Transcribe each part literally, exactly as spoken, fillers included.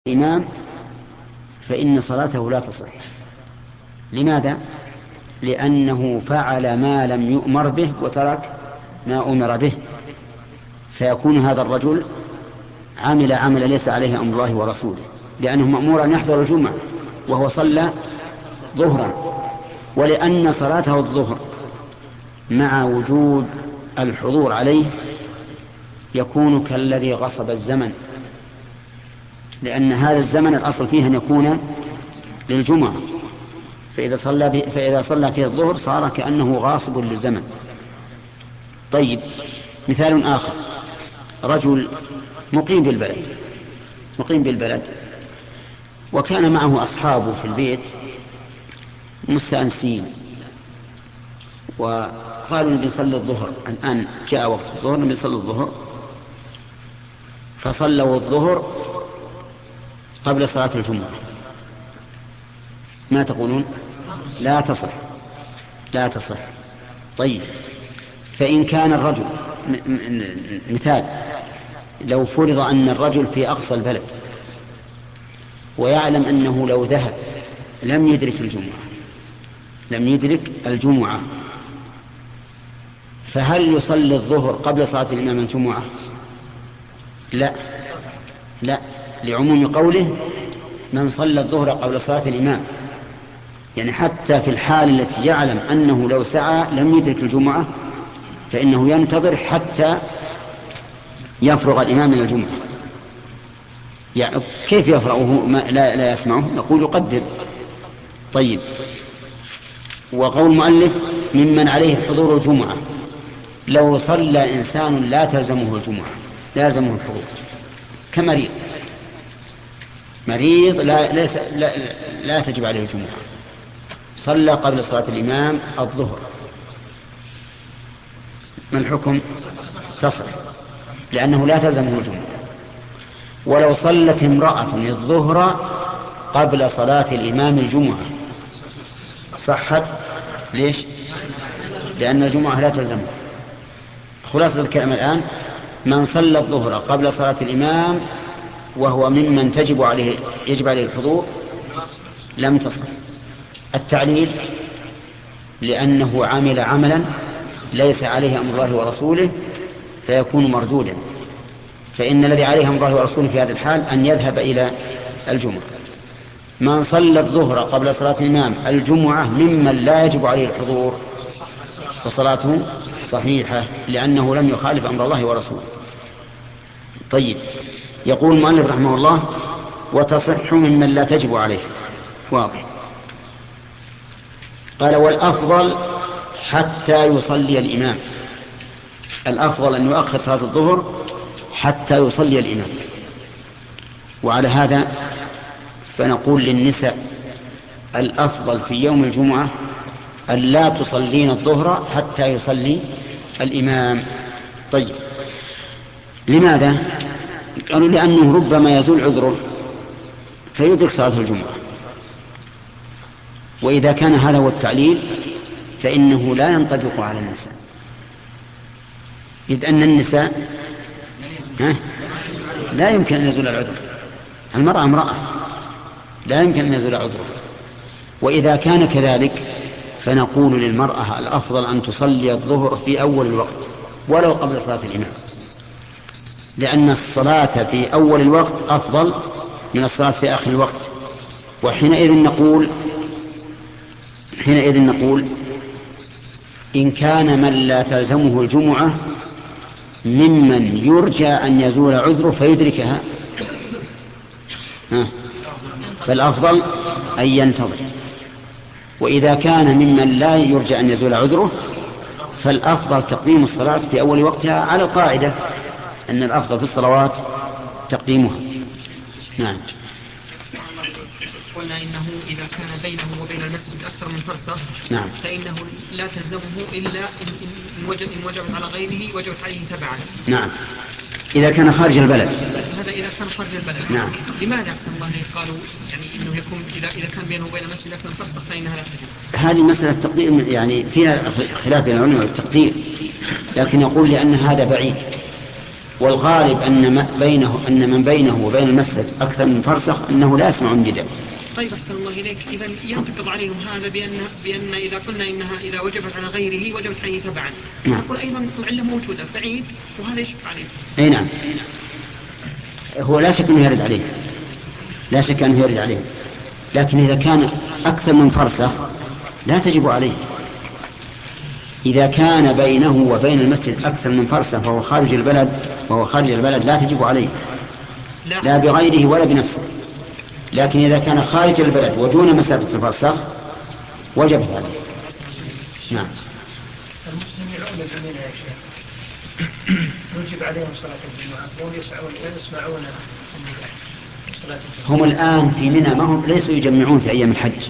الإمام فإن صلاته لا تصح. لماذا؟ لأنه فعل ما لم يؤمر به وترك ما أمر به، فيكون هذا الرجل عمل عمل ليس عليه أمر الله ورسوله، لأنه مأمور أن يحضر الجمعة وهو صلى ظهرا، ولأن صلاته الظهر مع وجود الحضور عليه يكون كالذي غصب الزمن، لأن هذا الزمن الأصل فيه أن يكون للجمعة، فإذا صلى فإذا صلى فيه الظهر صار كأنه غاصب للزمن. طيب، مثال آخر: رجل مقيم بالبلد مقيم بالبلد وكان معه أصحابه في البيت مستأنسين، وقالوا نبي نصلي الظهر، الآن جاء وقت الظهر نبي نصلي الظهر، فصلوا الظهر قبل صلاة الجمعة. ما تقولون؟ لا تصح لا تصح. طيب، فإن كان الرجل مثال، لو فرض أن الرجل في أقصى البلد ويعلم أنه لو ذهب لم يدرك الجمعة لم يدرك الجمعة فهل يصلي الظهر قبل صلاة الإمام الجمعة؟ لا لا لعموم قوله من صلى الظهر قبل صلاة الإمام، يعني حتى في الحال التي يعلم أنه لو سعى لم يدرك الجمعة فإنه ينتظر حتى يفرغ الإمام من الجمعة. يعني كيف يفرغه لا, لا يسمعه؟ نقول يقدر. طيب، وقول المؤلف ممن عليه حضور الجمعة، لو صلى إنسان لا تلزمه الجمعة لا يلزمه الحضور، كمريض مريض لا, ليس لا, لا تجب عليه الجمعة، صلى قبل صلاة الإمام الظهر، ما الحكم؟ تصح، لأنه لا تلزمه الجمعة. ولو صلت امرأة الظهر قبل صلاة الإمام الجمعة صحت. ليش؟ لأن الجمعة لا تلزمه. خلاصة الكلام الآن: من صلى الظهر قبل صلاة الإمام وهو ممن تجب عليه يجب عليه الحضور لم تصح. التعليل: لأنه عمل عملا ليس عليه أمر الله ورسوله فيكون مردودا، فإن الذي عليه أمر الله ورسوله في هذا الحال أن يذهب إلى الجمعة. من صلى الظهر قبل صلاة الإمام الجمعة ممن لا يجب عليه الحضور فصلاته صحيحة، لأنه لم يخالف أمر الله ورسوله. طيب، يقول المؤلف رحمه الله: وتصح ممن لا تجب عليه. واضح. قال: والأفضل حتى يصلي الإمام. الأفضل أن يؤخر صلاة الظهر حتى يصلي الإمام. وعلى هذا فنقول للنساء: الأفضل في يوم الجمعة أن لا تصلين الظهر حتى يصلي الإمام. طيب، لماذا؟ قالوا: لأنه ربما يزول عذره فيدرك صلاة الجمعة، وإذا كان هذا هو التعليل فإنه لا ينطبق على النساء، إذ أن النساء ها لا يمكن أن يزول العذر، المرأة امرأة لا يمكن أن يزول عذره. وإذا كان كذلك فنقول للمرأة: الأفضل أن تصلي الظهر في أول الوقت ولو قبل صلاة الإمام، لأن الصلاة في أول الوقت أفضل من الصلاة في آخر الوقت. وحينئذ نقول حينئذ نقول إن كان من لا تلزمه الجمعة ممن يرجى أن يزول عذره فيدركها فالأفضل أن ينتظر، وإذا كان ممن لا يرجى أن يزول عذره فالأفضل تقديم الصلاة في أول وقتها، على القاعدة أن الأفضل في الصلوات تقديمها. نعم. قلنا إنه إذا كان بينه وبين المسجد أكثر من فرصة نعم. فإنه لا تلزمه إلا إن وجب إن وجب على غيره وجبت عليه تبعا. نعم، إذا كان خارج البلد. هذا إذا كان خارج البلد. نعم. لماذا أحسن الله قالوا يعني إنه يكون إذا إذا كان بينه وبين المسجد أكثر من فرصة فإنها لا تجب؟ هذه مسألة تقدير، يعني فيها خلاف بين العلماء والتقدير، لكن يقول لأن هذا بعيد والغالب أن ما بينه أن من بينه وبين المسجد أكثر من فرسخ أنه لا يسمع النداء. طيب أحسن الله إليك، إذا ينتقض عليهم هذا بأن بأن إذا قلنا إنها إذا وجبت على غيره وجبت عليه تبعا. نعم. نقول أيضا العلة موجودة بعيد وهذا يشق عليه. أي نعم. هو لا شك أنه يرد عليه، لا شك أنه يرد عليه، لكن إذا كان أكثر من فرسخ لا تجب عليه. إذا كان بينه وبين المسجد أكثر من فرسخ فهو خارج البلد وهو خارج البلد لا تجب عليه، لا بغيره ولا بنفسه. لكن إذا كان خارج البلد ودون مسافة الفرسخ وجبت عليه. نعم. المسلمون الذين يا شيخ يجب عليهم صلاة الجمعة وهم يسعون يسمعون النداء صلاة الجمعة. هم الآن في منى ما هم ليسوا يجمعون في أيام الحج.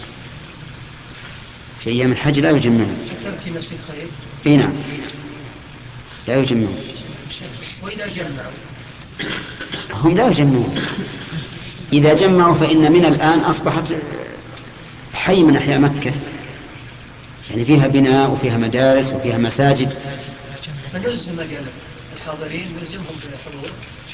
في أيام الحج لا يجمعون. في مسجد خير. إيه نعم. لا يجمعون. وإذا جمعوا هم لا يجمعون. إذا جمعوا فإن من الآن أصبحت حي من أحياء مكة، يعني فيها بناء وفيها مدارس وفيها مساجد. فنلزم الحاضرين نلزمهم بالحضور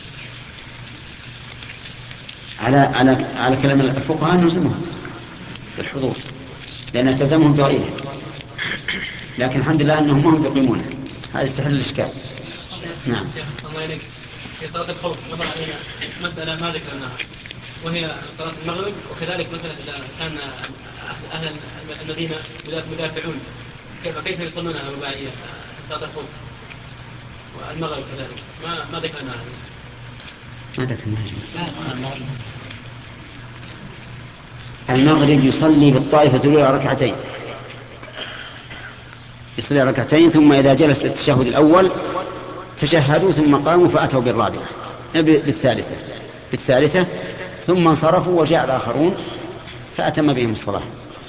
على على على كلام الفقهاء نلزمهم بالحضور لأن تلزمهم بغيره، لكن الحمد لله أنهم هم يقيمونه. هذا تحل الإشكال. نعم. الله يليك في صلاة الخوف مر علينا مسألة ما ذكرناها وهي صلاة المغرب، وكذلك مسألة إذا كان أهل المدينة مدافعون كيف يصلونها رباعية صلاة الخوف والمغرب كذلك ما ما ذكرناها. ما ذكرناها. المغرب يصلي بالطائفة الأولى ركعتين، يصلي ركعتين ثم إذا جلس التشهد الأول تشهدوا ثم قاموا فأتوا بالرابعة بالثالثة بالثالثة ثم انصرفوا وجاء الآخرون فأتم بهم الصلاة.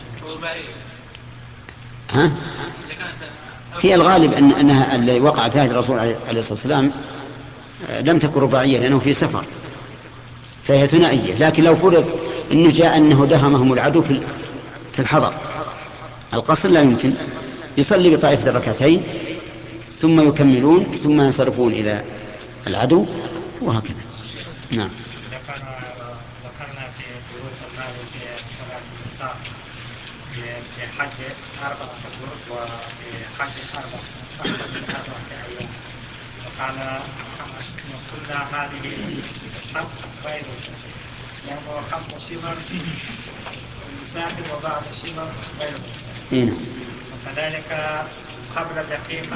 ها؟ هي الغالب أن أنها اللي وقع فيها الرسول عليه الصلاة والسلام لم تكن رباعية لأنه في سفر فهي ثنائية، لكن لو فرض أنه جاء أنه دهمهم العدو في الحضر القصر لا يمكن، يصلي بطائفة الركعتين ثم يكملون ثم ينصرفون إلى العدو وهكذا. نعم. ذكرنا في دروس الماضي في صلاة النساء في حج أربعة شهور وفي حج أربعة أربعة أيام، وقال قلنا هذه الحج غير لأنه خمس شمر المسافر وبعض الشمر غير المسافر، وكذلك قبل دقيقة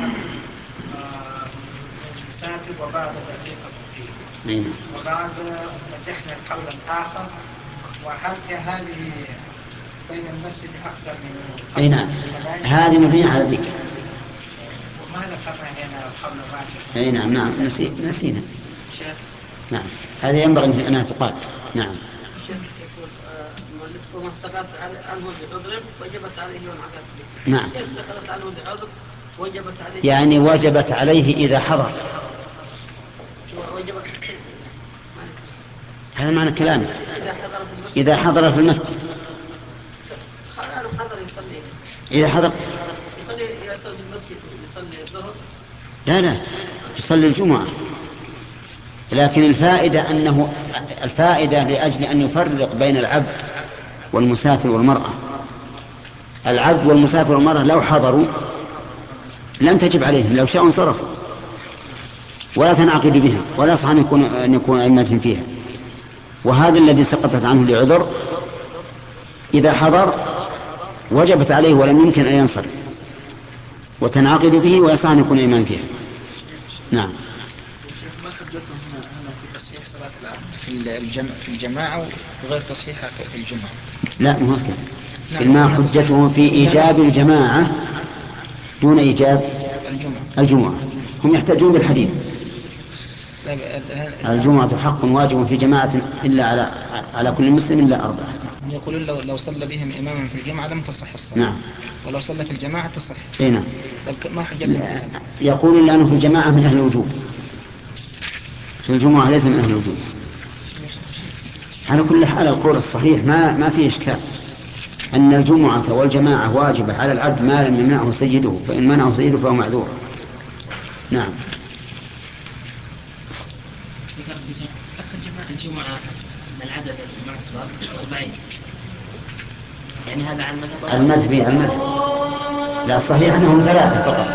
المسافر وبعد دقيقة مقيم، وبعد نجحنا القول الآخر وحتى هذه بين المسجد أكثر من أي نعم هذه مبنية على ذكر. وما ذكرنا هنا القول الراجح. أي نعم نعم نسي نسينا. نعم هذه ينبغي أنها تقال. نعم. ومن سقط عنه بعذر وجبت عليه يوم عذاب. نعم. كيف سقطت عنه بعذر وجبت عليه؟ يعني وجبت عليه إذا حضر. وجبت. هذا معنى كلامه. إذا حضر في المسجد. إذا حضر في المسجد. حضر يصلي. إذا حضر. يصلي يصلي في المسجد يصلي الظهر. لا لا يصلي الجمعة، لكن الفائدة أنه الفائدة لأجل أن يفرق بين العبد والمسافر والمرأة. العبد والمسافر والمرأة لو حضروا لم تجب عليهم، لو شاءوا انصرفوا ولا تنعقد بهم ولا يصح أن يكون أن يكون أئمة فيها. وهذا الذي سقطت عنه لعذر إذا حضر وجبت عليه ولم يمكن أن ينصرف وتنعقد به ويصح أن يكون إمام فيها. نعم. ما حجتهم هنا في تصحيح صلاة العصر في الجمع في الجماعة وغير تصحيحها في الجمعة؟ لا مو هكذا. ما حجتهم في إيجاب الجماعة دون إيجاب الجمعة. الجمعة هم يحتاجون بالحديث الجمعة حق واجب في جماعة إلا على على كل مسلم إلا أربعة. يقولون لو لو صلى بهم إماما في الجمعة لم تصح الصلاة. نعم. ولو صلى في الجماعة تصح. إيه نعم. طيب ما حجتهم؟ يقولون لأنه في الجماعة من أهل الوجوب، في الجمعة ليس من أهل الوجوب. على كل حال القول الصحيح ما ما فيه إشكال أن الجمعة والجماعة واجبة على العبد ما لم يمنعه سيده، فإن منعه سيده فهو معذور. نعم. الجمعة من العدد المعتبر أربعين، يعني هذا عن مذهب المذهبي المذهب لا الصحيح أنهم ثلاثة فقط.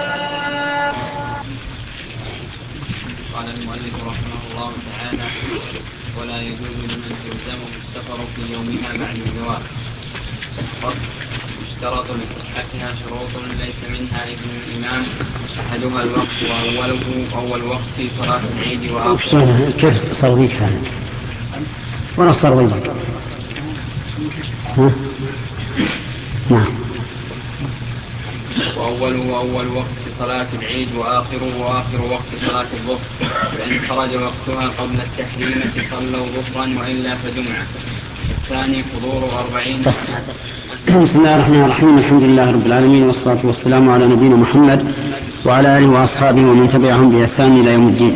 قال المؤلف رحمه الله تعالى: ولا يجوز لمن تلزمه السفر في يومها بعد الزواج. فصل: يشترط لصحتها شروط ليس منها إذن الإمام، أحدها الوقت وأوله أول وقت صلاة العيد وآخره. كيف صار ذيك هذا؟ وأنا صار ذيك. ها؟ نعم. وأوله أول وقت صلاة العيد وآخره وآخر وقت صلاة الظهر، فإن خرج وقتها قبل التحريمة صلوا ظهرا وإلا فجمعة. الثاني حضور أربعين. بسم الله الرحمن الرحيم، الحمد لله رب العالمين، والصلاة والسلام على نبينا محمد وعلى آله وأصحابه ومن تبعهم بإحسان إلى يوم الدين.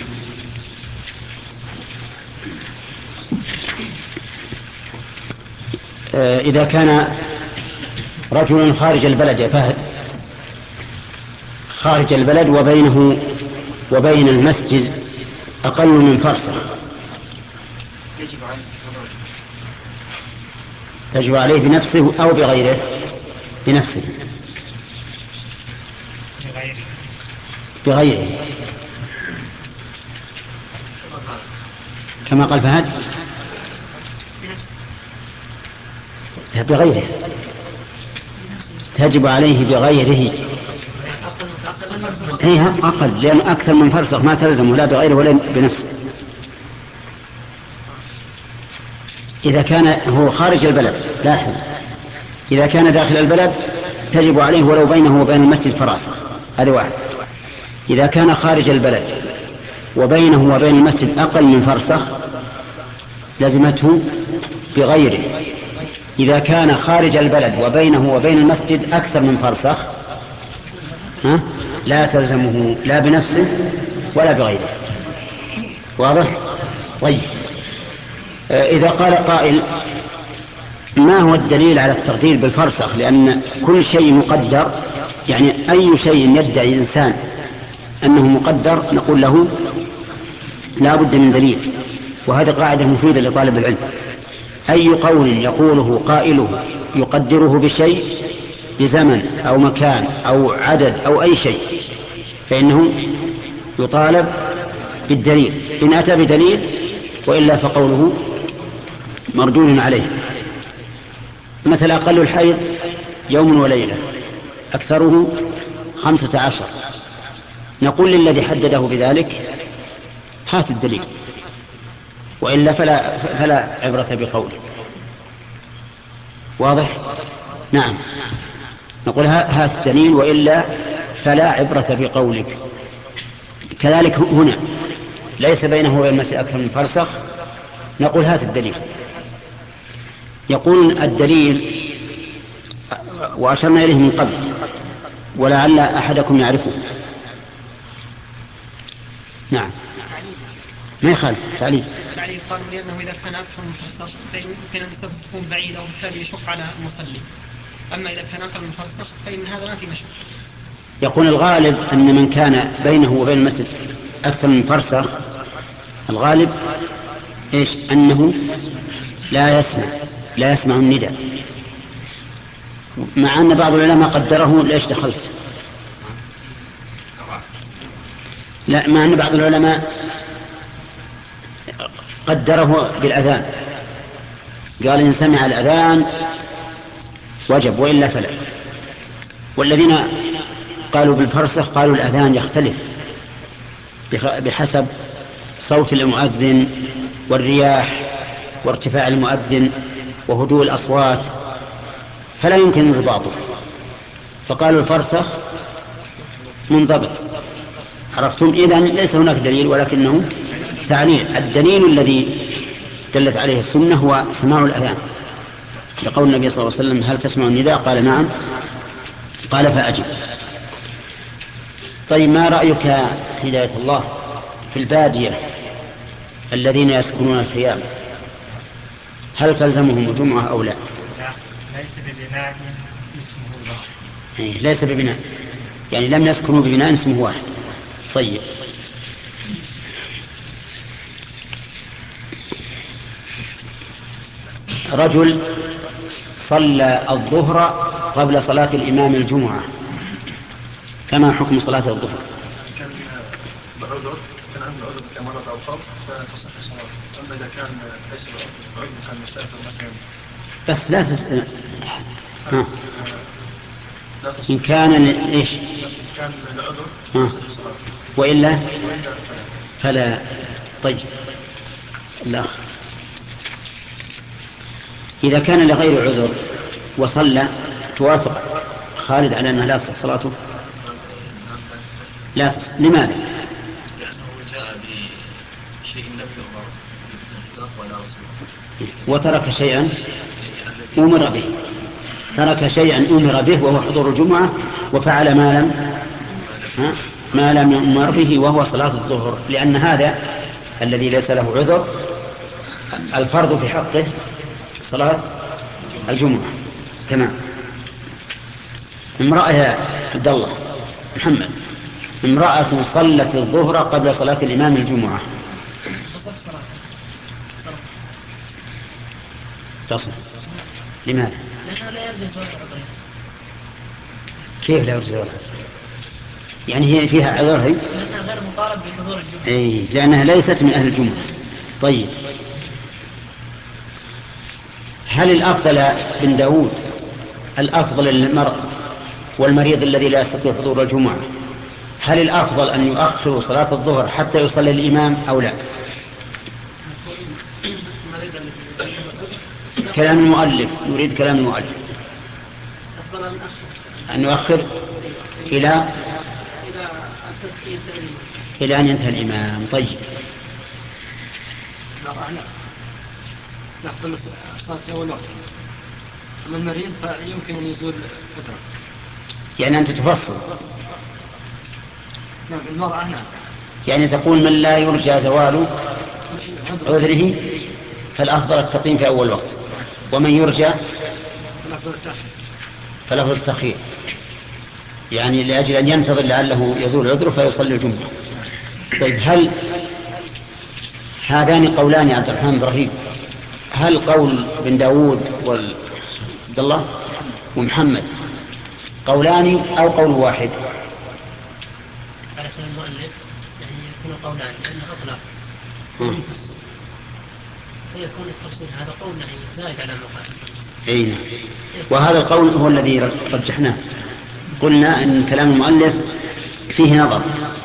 إذا كان رجل خارج البلد يا فهد، خارج البلد وبينه وبين المسجد أقل من فرسخ، تجب عليه بنفسه أو بغيره؟ بنفسه. بغيره كما قال فهد. بغيره تجب عليه بغيره. هي أقل، لأن أكثر من فرسخ ما تلزمه لا بغيره ولا بنفسه. إذا كان هو خارج البلد، لاحظ، إذا كان داخل البلد تجب عليه ولو بينه وبين المسجد فراسخ، هذا واحد. إذا كان خارج البلد وبينه وبين المسجد أقل من فرسخ لزمته بغيره. إذا كان خارج البلد وبينه وبين المسجد أكثر من فرسخ ها؟ لا تلزمه لا بنفسه ولا بغيره. واضح؟ طيب، إذا قال قائل: ما هو الدليل على التقدير بالفرسخ؟ لأن كل شيء مقدر، يعني أي شيء يدعي إنسان أنه مقدر نقول له لا بد من دليل. وهذه قاعدة مفيدة لطالب العلم. أي قول يقوله قائله يقدره بشيء، بزمن أو مكان أو عدد أو أي شيء، فإنه يطالب بالدليل. إن أتى بدليل وإلا فقوله مردود عليه. مثل أقل الحيض يوم وليلة، أكثره خمسة عشر، نقول للذي حدده بذلك: هات الدليل، وإلا فلا, فلا عبرة بقولك. واضح؟ نعم، نقول هات الدليل وإلا فلا عبرة بقولك. كذلك هنا ليس بينه وبين المسجد أكثر من فرسخ، نقول هات الدليل. يقول الدليل، وأشرنا إليه من قبل ولعل أحدكم يعرفه. نعم، ما يخالف تعليل. تعليل قالوا لأنه إذا كان أكثر من فرسخ فإن المسافة تكون بعيدة وبالتالي يشق على المصلي، أما إذا كان أقل من فرسخ فإن هذا ما في مشق. يقول الغالب أن من كان بينه وبين المسجد أكثر من فرسخ، الغالب إيش؟ أنه لا يسمع لا يسمع النداء، مع أن بعض العلماء قدره. ليش دخلت؟ لا، مع أن بعض العلماء قدره بالأذان، قال إن سمع الأذان وجب وإلا فلا. والذين قالوا بالفرسخ قالوا الأذان يختلف بحسب صوت المؤذن والرياح وارتفاع المؤذن وهدوء الأصوات، فلا يمكن انضباطه، فقالوا الفرسخ منضبط. عرفتم؟ إذن ليس هناك دليل ولكنه تعليل. الدليل الذي دلت عليه السنة هو سماع الأذان، لقول النبي صلى الله عليه وسلم: هل تسمع النداء؟ قال: نعم. قال: فأجب. طيب، ما رأيك هداية الله في البادية الذين يسكنون الخيام؟ هل تلزمهم الجمعة أو لا؟ لا، ليس ببناء اسمه الله. ليس ببناء، يعني لم يسكنوا ببناء اسمه واحد. طيب، رجل صلى الظهر قبل صلاة الإمام الجمعة، فما حكم صلاة الظهر؟ كان بعذر، كان عنده عذر كمرض أو خوف فتصح صلاته. أما إذا كان ليس بعذر كان مسافر مكان بس لا تست... ها. إن كان إيش؟ كان العذر تصح صلاته، وإلا فلا. طيب الأخ إذا كان لغير عذر وصلى توافق خالد على أنه لا تصح صلاته؟ لا تصح. لماذا؟ لأنه جاء بشيء لم يؤمر ولا رسول، وترك شيئا أمر به، ترك شيئا أمر به وهو حضور الجمعة، وفعل ما لم ها ما لم يؤمر به وهو صلاة الظهر، لأن هذا الذي ليس له عذر الفرض في حقه صلاة الجمعة. تمام. امرأة يا عبد الله محمد، امرأة صلت الظهر قبل صلاة الإمام الجمعة تصل. لماذا؟ لأنه لا يرجى زوال عذرها. كيف لا يرجى زوال عذرها؟ يعني هي فيها عذر هي؟ لأنها غير مطالب بحضور الجمعة. أي لأنها ليست من أهل الجمعة. طيب هل الأفضل بن داود الأفضل للمرء والمريض الذي لا يستطيع حضور الجمعة، هل الأفضل أن يؤخر صلاة الظهر حتى يصلي الإمام أو لا؟ كلام المؤلف، نريد كلام المؤلف أن يؤخر إلى إلى أن ينتهي الإمام. طيب نأخذ الصلاة في أول وقت، أما المريض فيمكن أن يزول فترة. يعني أنت تفصل. نعم المرأة نعم. يعني تقول من لا يرجى زوال عذره فالأفضل التقديم في أول وقت، ومن يرجى فالأفضل التأخير، يعني لأجل أن ينتظر لعله يزول عذره فيصلي الجمعة. طيب هل هذان قولان يا عبد الرحمن إبراهيم، هل قول بن داود وعبد الله ومحمد قولان أو قول واحد؟ على كلام المؤلف يعني يكون قولان لأنه أطلق فيفصل، فيكون التفصيل هذا قول يعني زائد على مقام. أي نعم. وهذا القول هو الذي رجحناه، قلنا أن كلام المؤلف فيه نظر،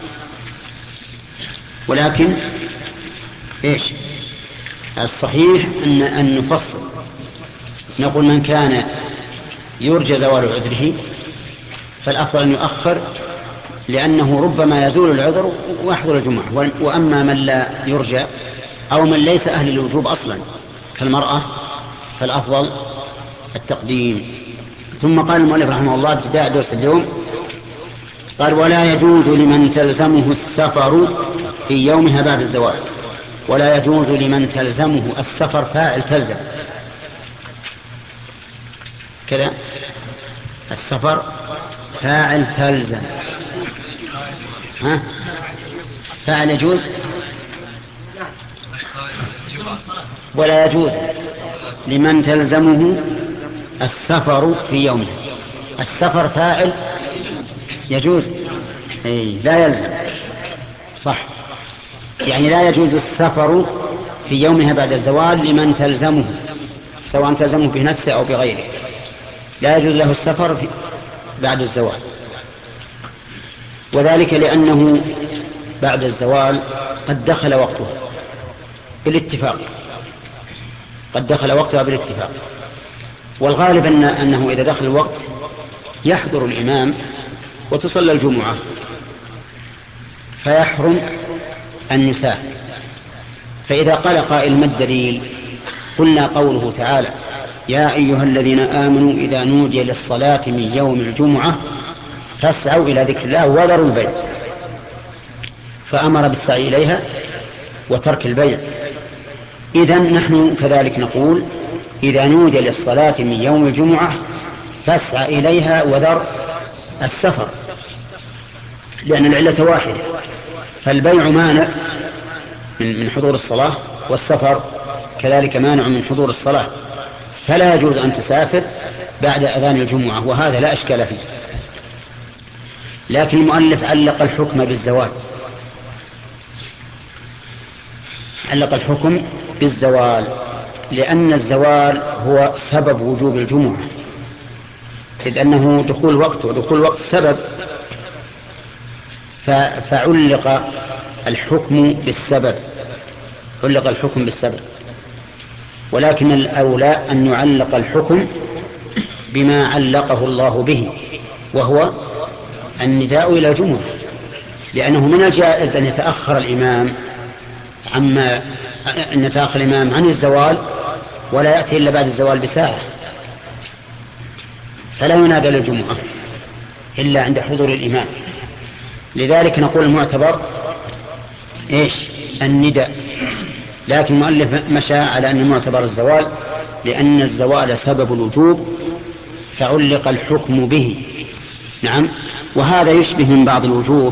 ولكن إيش الصحيح أن أن نفصل، نقول من كان يرجى زوال عذره فالأفضل أن يؤخر لأنه ربما يزول العذر ويحضر الجمعة، وأما من لا يرجى أو من ليس أهل الوجوب أصلا كالمرأة فالأفضل التقديم. ثم قال المؤلف رحمه الله ابتداء درس اليوم قال ولا يجوز لمن تلزمه السفر في يومها بعد الزوال. ولا يجوز لمن تلزمه السفر، فاعل تلزم كذا، السفر فاعل تلزم. ها فاعل يجوز ولا يجوز لمن تلزمه السفر في يومه. السفر فاعل يجوز، أي لا يلزم، صح، يعني لا يجوز السفر في يومها بعد الزوال لمن تلزمه، سواء تلزمه بنفسه أو بغيره، لا يجوز له السفر في بعد الزوال، وذلك لأنه بعد الزوال قد دخل وقتها بالاتفاق، قد دخل وقتها بالاتفاق. والغالب أن أنه إذا دخل الوقت يحضر الإمام وتصلى الجمعة، فيحرم أن يسافر. فإذا قال قائل ما الدليل؟ قلنا قوله تعالى يا أيها الذين آمنوا إذا نودي للصلاة من يوم الجمعة فاسعوا إلى ذكر الله وذروا البيع، فأمر بالسعي إليها وترك البيع. إذن نحن كذلك نقول إذا نودي للصلاة من يوم الجمعة فاسعى إليها وذر السفر، لأن العلة واحدة، فالبيع مانع من حضور الصلاة، والسفر كذلك مانع من حضور الصلاة. فلا يجوز أن تسافر بعد أذان الجمعة، وهذا لا إشكال فيه. لكن المؤلف علق الحكم بالزوال، علق الحكم بالزوال لأن الزوال هو سبب وجوب الجمعة، إذ أنه دخول وقت، ودخول وقت سبب، فعلق الحكم بالسبب، علق الحكم بالسبب. ولكن الأولى أن يعلق الحكم بما علقه الله به، وهو النداء إلى الجمعة، لأنه من الجائز أن يتأخر الإمام عما أن يتأخر الإمام عن الزوال ولا يأتي إلا بعد الزوال بساعة، فلا ينادى للجمعة إلا عند حضور الإمام. لذلك نقول المعتبر إيش؟ النداء. لكن المؤلف مشى على أن المعتبر الزوال، لأن الزوال سبب الوجوب فعلق الحكم به. نعم. وهذا يشبه من بعض الوجوه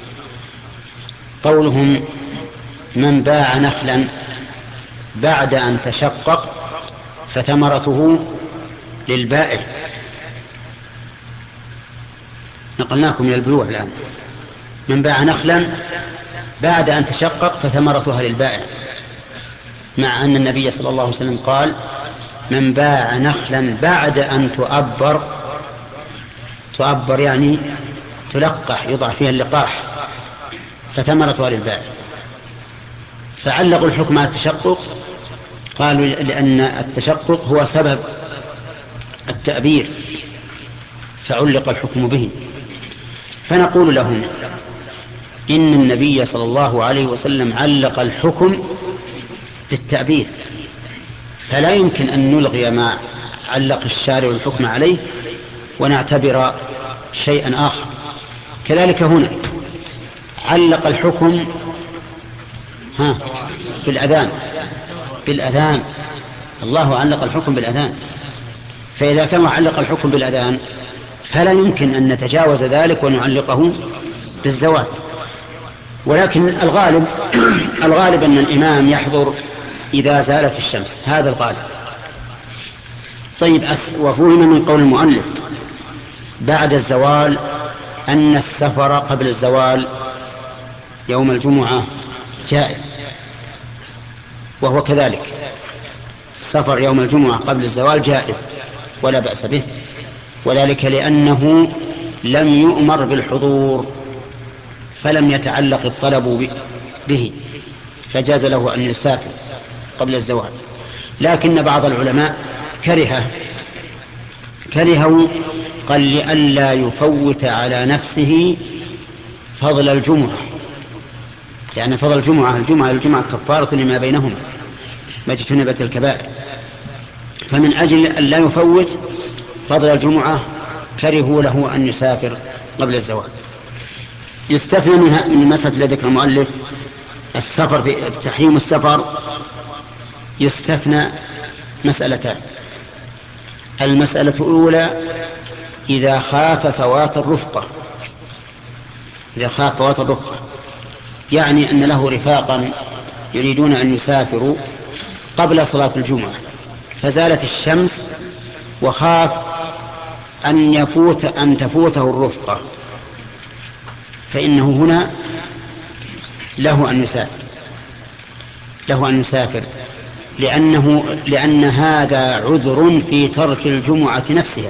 قولهم من باع نخلا بعد أن تشقق فثمرته للبائع. نقلناكم من البيوع الآن. من باع نخلا بعد أن تشقق فثمرتها للبائع، مع أن النبي صلى الله عليه وسلم قال من باع نخلا بعد أن تؤبر، تؤبر يعني تلقح، يضع فيها اللقاح، فثمرتها للبائع. فعلقوا الحكم على التشقق، قالوا لأن التشقق هو سبب التأبير فعلق الحكم به. فنقول لهم إن النبي صلى الله عليه وسلم علق الحكم بالتأبير، فلا يمكن أن نلغي ما علق الشارع الحكم عليه ونعتبر شيئا آخر. كذلك هنا علق الحكم ها بالأذان، بالأذان الله علق الحكم بالأذان، فإذا كان علق الحكم بالأذان فلا يمكن أن نتجاوز ذلك ونعلقه بالزوال. ولكن الغالب الغالب أن الإمام يحضر إذا زالت الشمس، هذا الغالب. طيب، وفهم من قول المؤلف بعد الزوال أن السفر قبل الزوال يوم الجمعة جائز، وهو كذلك، السفر يوم الجمعة قبل الزوال جائز ولا بأس به، وذلك لأنه لم يؤمر بالحضور فلم يتعلق الطلب به، فجاز له أن يسافر قبل الزوال. لكن بعض العلماء كره كرهوا قال لئلا يفوت على نفسه فضل الجمعة، لأن يعني فضل الجمعة الجمعة الجمعة كفارة لما بينهما ما اجتنبت الكبائر، فمن أجل أن لا يفوت فضل الجمعة كرهوا له أن يسافر قبل الزوال. يستثنى من المسألة التي ذكر المؤلف السفر، في تحريم السفر يستثنى مسألتان. المسألة الأولى إذا خاف فوات الرفقة، إذا خاف فوات الرفقة يعني أن له رفاقا يريدون أن يسافروا قبل صلاة الجمعة فزالت الشمس وخاف أن يفوت أن تفوته الرفقة، فإنه هنا له أن يسافر له أن يسافر لأنه لأن هذا عذر في ترك الجمعة نفسها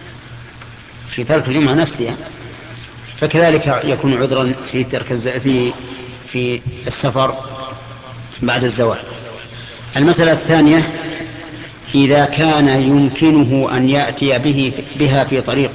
في ترك الجمعة نفسها فكذلك يكون عذرا في ترك في في السفر بعد الزوال. المسألة الثانية إذا كان يمكنه أن يأتي به بها في طريق،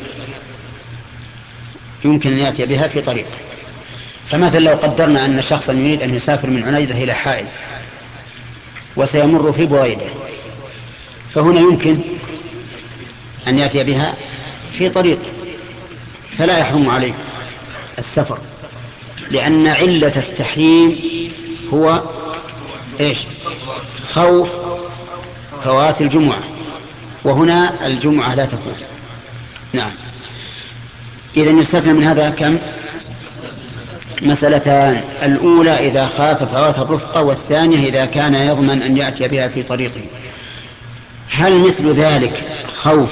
يمكن أن يأتي بها في طريق. فمثلا لو قدرنا أن شخصا يريد أن يسافر من عنيزة إلى حائل وسيمر في بويدة، فهنا يمكن أن يأتي بها في طريق فلا يحرم عليه السفر، لأن علة التحريم هو إيش؟ خوف فوات الجمعة، وهنا الجمعة لا تفوت. نعم. إذن يستثنى من هذا كم؟ مسألتان، الأولى إذا خاف فوات الرفقة، والثانية إذا كان يضمن أن يأتي بها في طريقه. هل مثل ذلك خوف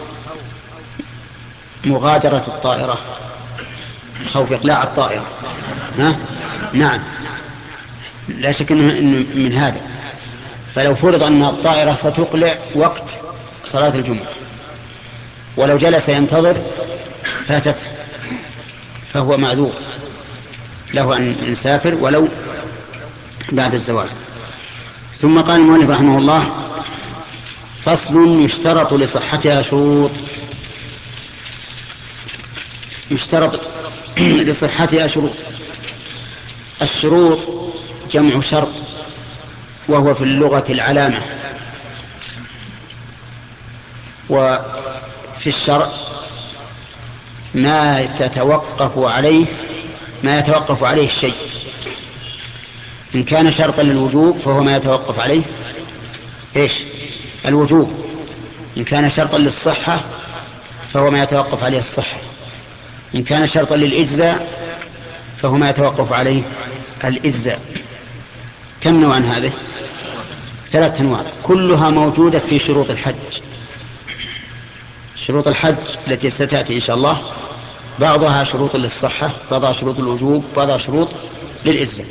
مغادرة الطائرة، خوف إقلاع الطائرة؟ ها؟ نعم، لا شك إنه من هذا. فلو فرض أن الطائرة ستقلع وقت صلاة الجمعة ولو جلس ينتظر فاتت، فهو معذور له أن يسافر ولو بعد الزوال. ثم قال المؤلف رحمه الله: فصل: يشترط لصحتها شروط. يشترط لصحتها شروط. الشروط جمع شرط، وهو في اللغة العلامة، وفي الشرع ما تتوقف عليه ما يتوقف عليه الشيء. إن كان شرطا للوجوب فهو ما يتوقف عليه إيش؟ الوجوب. إن كان شرطا للصحة فهو ما يتوقف عليه الصحة. إن كان شرطا للإجزاء فهو ما يتوقف عليه الإجزاء. كم نوعا هذه؟ ثلاث أنواع، كلها موجودة في شروط الحج. شروط الحج التي ستأتي إن شاء الله بعضها شروط للصحة، بعضها شروط الوجوب، بعضها شروط للإجزاء.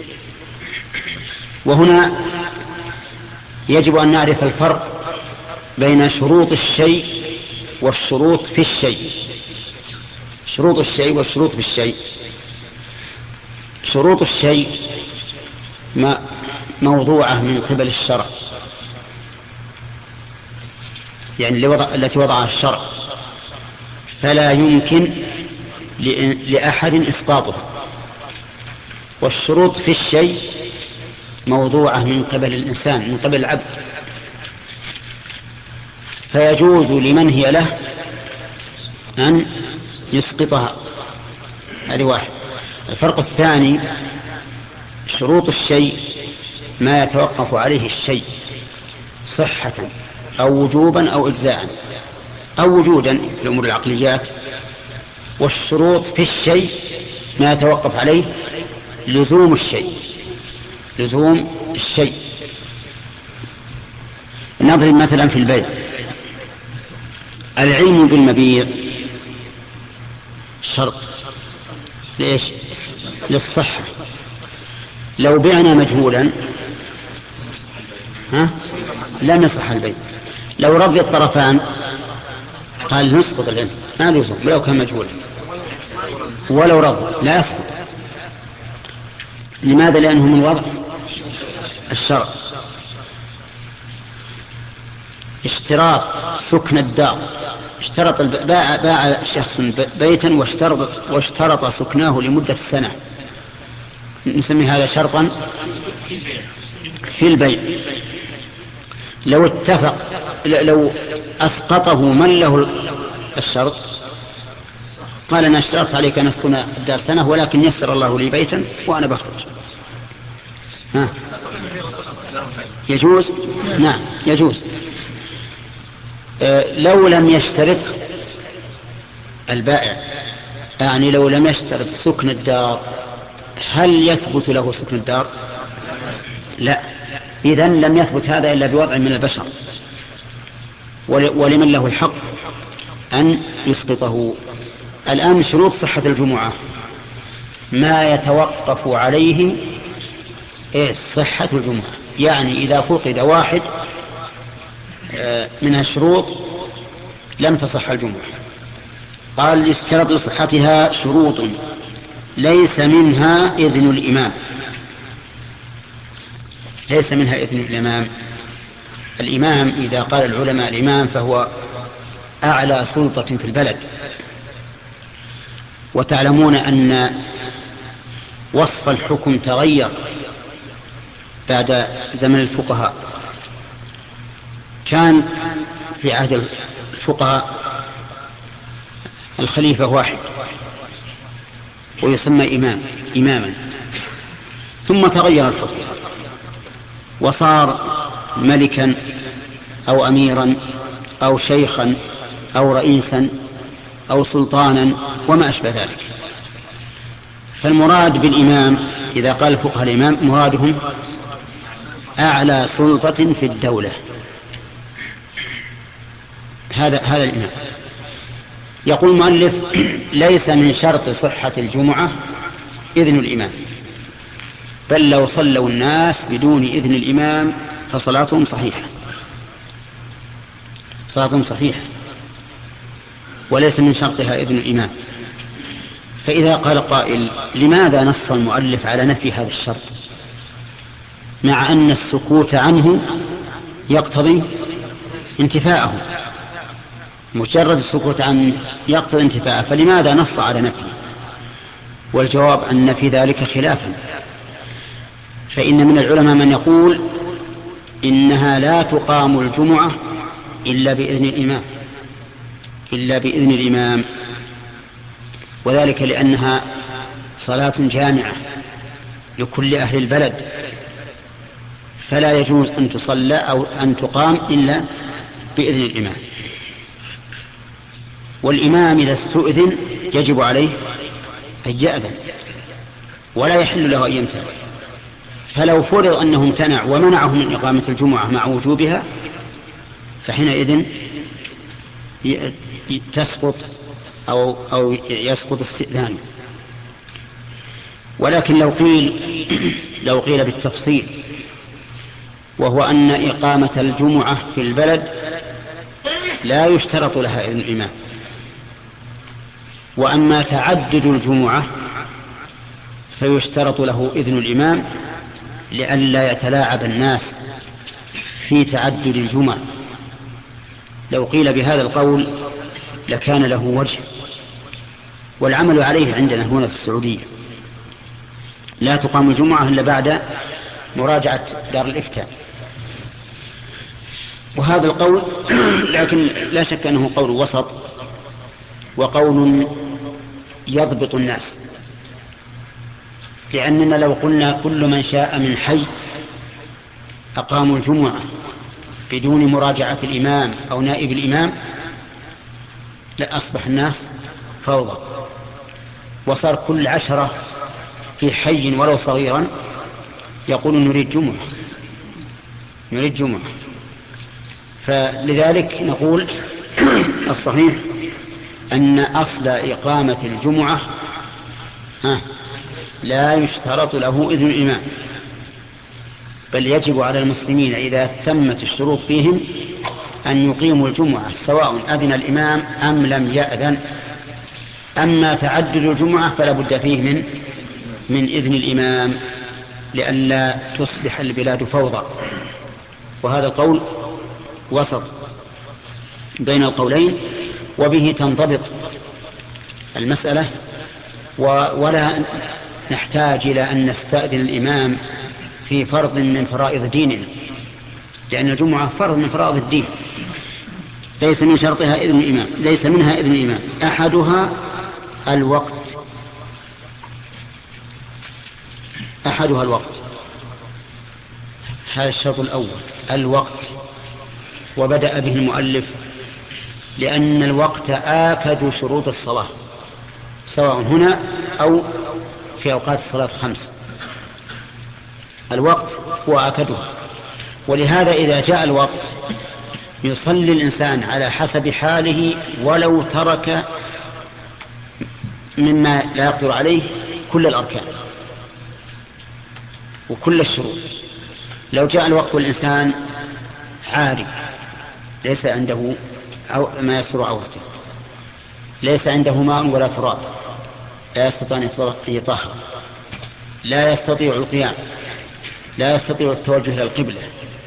وهنا يجب أن نعرف الفرق بين شروط الشيء والشروط في الشيء. شروط الشيء والشروط في الشيء. شروط الشيء ما موضوعة من قبل الشرع، يعني التي وضعها الشرع، فلا يمكن لأحد إسقاطها. والشروط في الشيء موضوعة من قبل الإنسان، من قبل العبد، فيجوز لمن هي له أن يسقطها. هذه واحد. الفرق الثاني: شروط الشيء ما يتوقف عليه الشيء صحة أو وجوبا أو إجزاء أو وجودا في الأمور العقليات. والشروط في الشيء ما يتوقف عليه لزوم الشيء، لزوم الشيء. نضرب مثلا في البيع: العلم بالمبيع شرط ليش؟ للصحة. لو بعنا مجهولا ها لم يصح البيع. لو رضي الطرفان قال نسقط العلم، ما يلزم ولو كان مجهولا. ولو رضي لا يسقط. لماذا؟ لأنه من وضع الشرع. اشتراط سكن الدار: اشترط باع باع شخص بيتا واشترط واشترط سكناه لمدة سنة، نسمي هذا شرطا في البيع. لو اتفق لو أسقطه من له الشرط قال: أنا اشترطت عليك أن أسكن الدار سنة ولكن يسر الله لي بيتا وأنا بخرج، ها يجوز؟ نعم يجوز. أه لو لم يشترط البائع، يعني لو لم يشترط سكن الدار، هل يثبت له سكن الدار؟ لا. إذن لم يثبت هذا إلا بوضع من البشر، ولمن له الحق أن يسقطه. الآن شروط صحة الجمعة ما يتوقف عليه إيه؟ صحة الجمعة. يعني إذا فقد واحد من الشروط لم تصح الجمعة. قال: يشترط لصحتها شروط ليس منها إذن الإمام. ليس منها إذن الإمام. الإمام إذا قال العلماء الإمام فهو أعلى سلطة في البلد. وتعلمون أن وصف الحكم تغير بعد زمن الفقهاء. كان في عهد الفقهاء الخليفة واحد ويسمى إمام إماما، ثم تغير الحكم وصار ملكا أو أميرا أو شيخا أو رئيسا أو سلطانا وما أشبه ذلك. فالمراد بالإمام إذا قال الفقهاء الإمام مرادهم أعلى سلطة في الدولة. هذا هذا الإمام. يقول المؤلف: ليس من شرط صحة الجمعة إذن الإمام، بل لو صلوا الناس بدون إذن الإمام فصلاتهم صحيحة، صلاتهم صحيحة، وليس من شرطها إذن الإمام. فإذا قال قائل: لماذا نص المؤلف على نفي هذا الشرط مع أن السكوت عنه يقتضي انتفاءه؟ مجرد السكوت عنه يقتضي انتفاءه، فلماذا نص على نفيه؟ والجواب أن في ذلك خلافا، فإن من العلماء من يقول إنها لا تقام الجمعة إلا بإذن الإمام، إلا بإذن الإمام، وذلك لأنها صلاة جامعة لكل أهل البلد، فلا يجوز أن تصلى أو أن تقام إلا بإذن الإمام. والإمام إذا استؤذن يجب عليه أن يأذن، ولا يحل له أن يمتنع. فلو فرض أنه امتنع ومنعه من إقامة الجمعة مع وجوبها فحينئذ تسقط أو, أو يسقط استئذانه. ولكن لو قيل لو قيل بالتفصيل، وهو أن إقامة الجمعة في البلد لا يشترط لها إذن الإمام، وأما تعدد الجمعة فيشترط له إذن الإمام لئلا يتلاعب الناس في تعدد الجمع. لو قيل بهذا القول لكان له وجه، والعمل عليه عندنا هنا في السعودية لا تقام الجمعة إلا بعد مراجعة دار الإفتاء. وهذا القول لكن لا شك أنه قول وسط وقول يضبط الناس، لأننا لو قلنا كل من شاء من حي أقاموا الجمعة بدون مراجعة الإمام أو نائب الإمام لأصبح الناس فوضى، وصار كل عشرة في حي ولو صغيرا يقول نريد جمعة نريد جمعة. فلذلك نقول الصحيح أن أصل إقامة الجمعة ها لا يشترط له إذن الإمام، بل يجب على المسلمين إذا تمت الشروط فيهم أن يقيموا الجمعة سواء أذن الإمام أم لم يأذن. أما تعدد الجمعة فلا بد فيه من من إذن الإمام لئلا تصبح البلاد فوضى. وهذا القول وسط بين القولين، وبه تنضبط المسألة، ولا نحتاج إلى أن نستأذن الإمام في فرض من فرائض ديننا، لأن الجمعة فرض من فرائض الدين ليس من شرطها إذن الإمام، ليس منها إذن الإمام. أحدها الوقت أحدها الوقت هذا الشرط الأول الوقت، وبدأ به المؤلف لأن الوقت آكد شروط الصلاة سواء هنا أو في أوقات الصلاة الخمس. الوقت هو آكدها، ولهذا إذا جاء الوقت يصلي الإنسان على حسب حاله ولو ترك مما لا يقدر عليه كل الأركان وكل الشروط. لو جاء الوقت والإنسان عاري ليس عنده أو ما يستر عورته، ليس عنده ماء ولا تراب، لا يستطيع أن يطهر، لا يستطيع القيام، لا يستطيع التوجه إلى القبلة،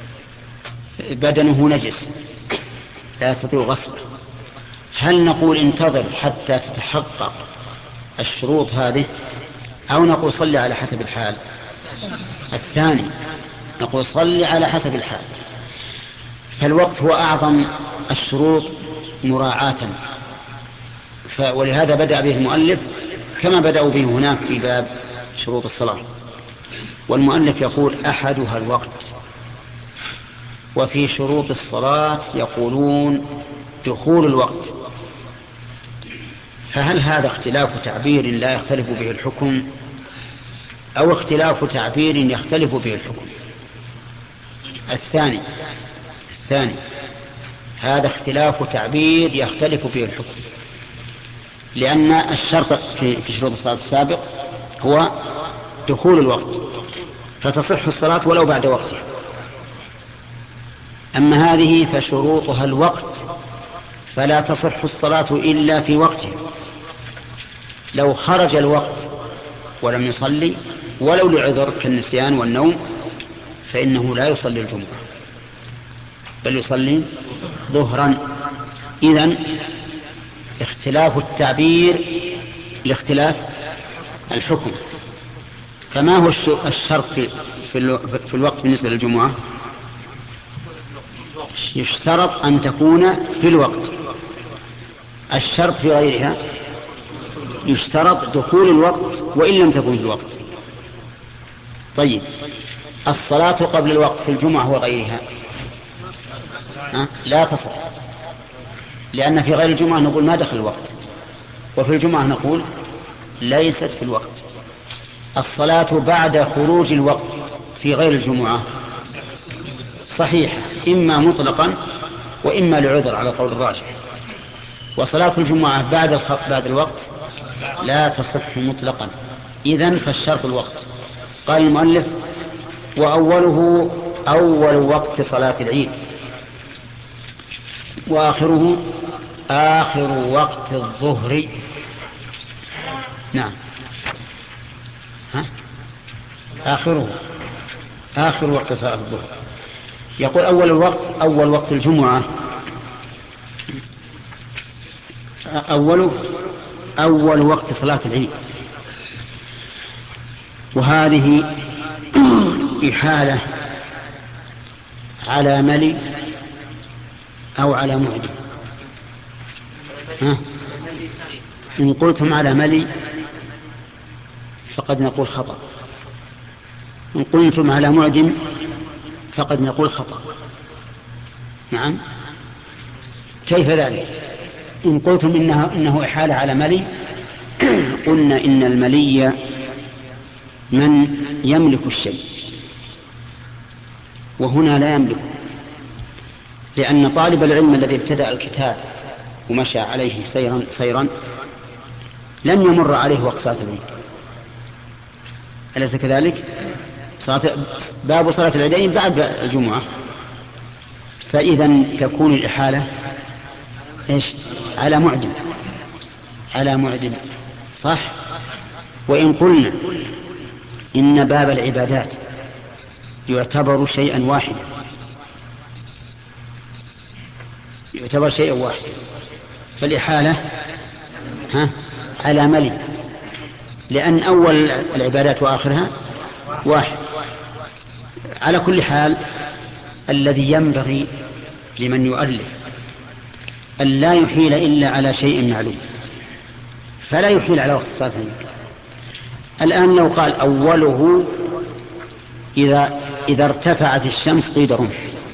بدنه نجس لا يستطيع غسله، هل نقول انتظر حتى تتحقق الشروط هذه أو نقول صلي على حسب الحال؟ الثاني، نقول صلي على حسب الحال. فالوقت هو أعظم الشروط مراعاة، ولهذا بدأ به المؤلف كما بدأوا به هناك في باب شروط الصلاة. والمؤلف يقول أحدها الوقت، وفي شروط الصلاة يقولون دخول الوقت. فهل هذا اختلاف تعبير لا يختلف به الحكم أو اختلاف تعبير يختلف به الحكم؟ الثاني الثاني هذا اختلاف تعبير يختلف به الحكم، لأن الشرط في شروط الصلاة السابق هو دخول الوقت، فتصح الصلاة ولو بعد وقتها. أما هذه فشروطها الوقت، فلا تصح الصلاة إلا في وقتها. لو خرج الوقت ولم يصلي ولو لعذر كالنسيان والنوم فإنه لا يصلي الجمعة بل يصلي ظهرا. إذن اختلاف التعبير لاختلاف الحكم. فما هو الشرط في, في الوقت بالنسبة للجمعة؟ يشترط أن تكون في الوقت. الشرط في غيرها يشترط دخول الوقت وإن لم تكن في الوقت. طيب الصلاة قبل الوقت في الجمعة وغيرها لا تصح، لأن في غير الجمعة نقول ما دخل الوقت، وفي الجمعة نقول ليست في الوقت. الصلاة بعد خروج الوقت في غير الجمعة صحيحة إما مطلقا وإما لعذر على قول الراجح، وصلاة الجمعة بعد بعد الوقت لا تصح مطلقا. إذن فالشرط الوقت. قال المؤلف وأوله أول وقت صلاة العيد وآخره آخر وقت الظهر. نعم ها؟ آخره آخر وقت صلاة الظهر. يقول أول الوقت أول وقت الجمعة أول أول وقت صلاة العيد، وهذه إحالة على ملي أو على معدي. ها؟ إن قلتم على ملي فقد نقول خطأ، إن قلتم على معدم فقد نقول خطأ. نعم كيف ذلك؟ إن قلتم إنه, إنه إحالة على ملي قلنا إن الملي من يملك الشيء، وهنا لا يملك، لأن طالب العلم الذي ابتدأ الكتاب ومشى عليه سيرا سيرا لم يمر عليه وقت صلاة العيد، أليس كذلك؟ باب صلاة العيدين بعد الجمعة، فإذا تكون الإحالة إيش؟ على معدم على معدم صح. وإن قلنا إن باب العبادات يعتبر شيئا واحدا يعتبر شيئا واحدا فالإحالة ها على ملي، لأن أول العبادات وآخرها واحد. على كل حال الذي ينبغي لمن يؤلف أن لا يحيل إلا على شيء معلوم، فلا يحيل على وقت الصلاة. الآن لو قال أوله إذا, إذا ارتفعت الشمس قيد رمح،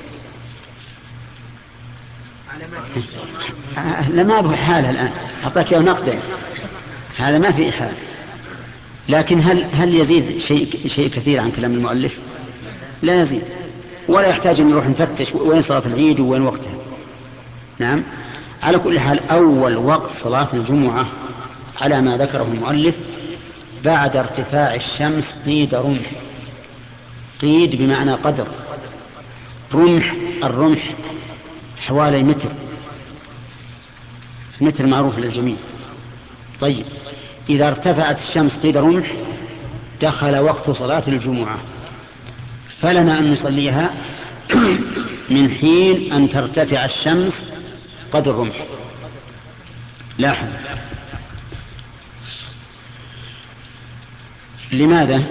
لما أبو حالها الآن أعطاك نقدا، هذا ما في إحالة. لكن هل, هل يزيد شيء, شيء كثير عن كلام المؤلف؟ لا يزيد، ولا يحتاج أن نروح نفتش وين صلاة العيد وين وقتها. نعم على كل حال أول وقت صلاة الجمعة على ما ذكره المؤلف بعد ارتفاع الشمس قيد رمح. قيد بمعنى قدر، رمح الرمح حوالي متر، متر معروف للجميع. طيب إذا ارتفعت الشمس قيد رمح دخل وقت صلاة الجمعة، فلنا أن نصليها من حين أن ترتفع الشمس قدر الرمح. لاحظ لماذا؟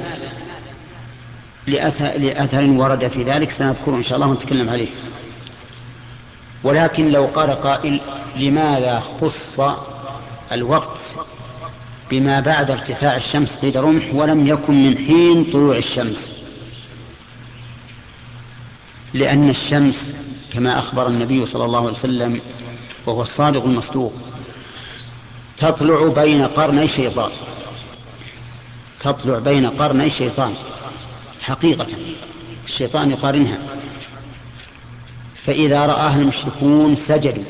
لأثر ورد في ذلك سنذكره إن شاء الله ونتكلم عليه. ولكن لو قال قائل لماذا خص الوقت بما بعد ارتفاع الشمس قيد رمح ولم يكن من حين طلوع الشمس؟ لأن الشمس كما أخبر النبي صلى الله عليه وسلم وهو الصادق المصدوق تطلع بين قرني شيطان، تطلع بين قرني شيطان حقيقة، الشيطان يقارنها. فإذا رآها المشركون سجدوا،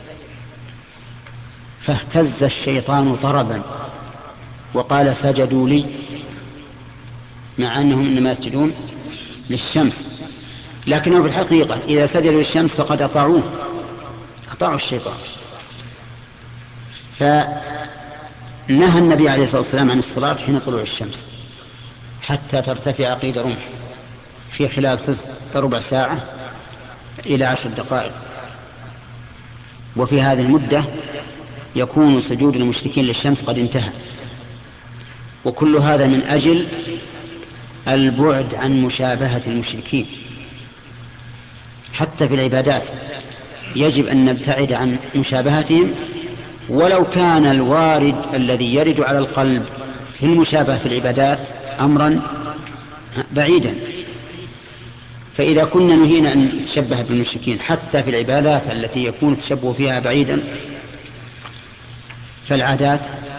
فاهتز الشيطان طربا وقال سجدوا لي، مع أنهم إنما يسجدون للشمس، لكنه في الحقيقة إذا سجدوا للشمس فقد أطاعوه، أطاعوا الشيطان. فنهى النبي عليه الصلاة والسلام عن الصلاة حين طلوع الشمس حتى ترتفع قيد رمح في خلال ثلث ربع ساعة إلى عشر دقائق، وفي هذه المدة يكون سجود المشركين للشمس قد انتهى. وكل هذا من أجل البعد عن مشابهة المشركين. حتى في العبادات يجب أن نبتعد عن مشابهتهم، ولو كان الوارد الذي يرد على القلب في المشابهة في العبادات أمرا بعيدا. فإذا كنا نهينا أن نتشبه بالمشركين حتى في العبادات التي يكون التشبه فيها بعيدا، فالعادات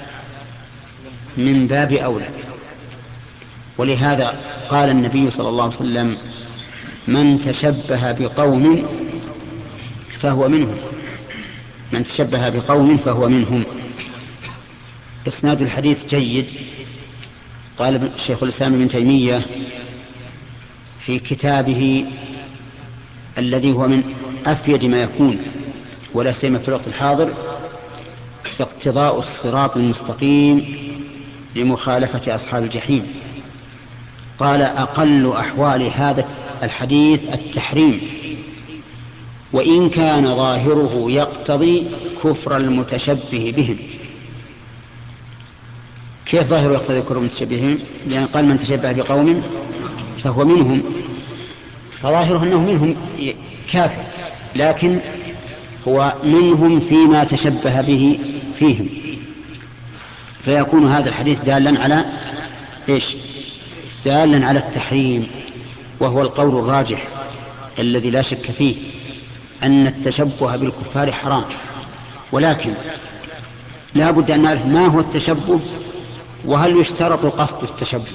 من باب أولى. ولهذا قال النبي صلى الله عليه وسلم: من تشبه بقوم فهو منهم، من تشبه بقوم فهو منهم. إسناد الحديث جيد. قال الشيخ الإسلام ابن تيمية في كتابه الذي هو من أفيد ما يكون ولا سيما في الوقت الحاضر: اقتضاء الصراط المستقيم لمخالفة أصحاب الجحيم. قال: أقل أحوال هذا الحديث التحريم، وإن كان ظاهره يقتضي كفر المتشبه بهم. كيف ظاهره يقتضي كفر المتشبه بهم؟ لأن قال: من تشبه بقوم فهو منهم، فظاهره أنه منهم كافر، لكن هو منهم فيما تشبه به فيهم، فيكون هذا الحديث دالا على إيش؟ دالا على التحريم، وهو القول الراجح الذي لا شك فيه أن التشبه بالكفار حرام. ولكن لا بد أن نعرف ما هو التشبه، وهل يشترط قصد التشبه.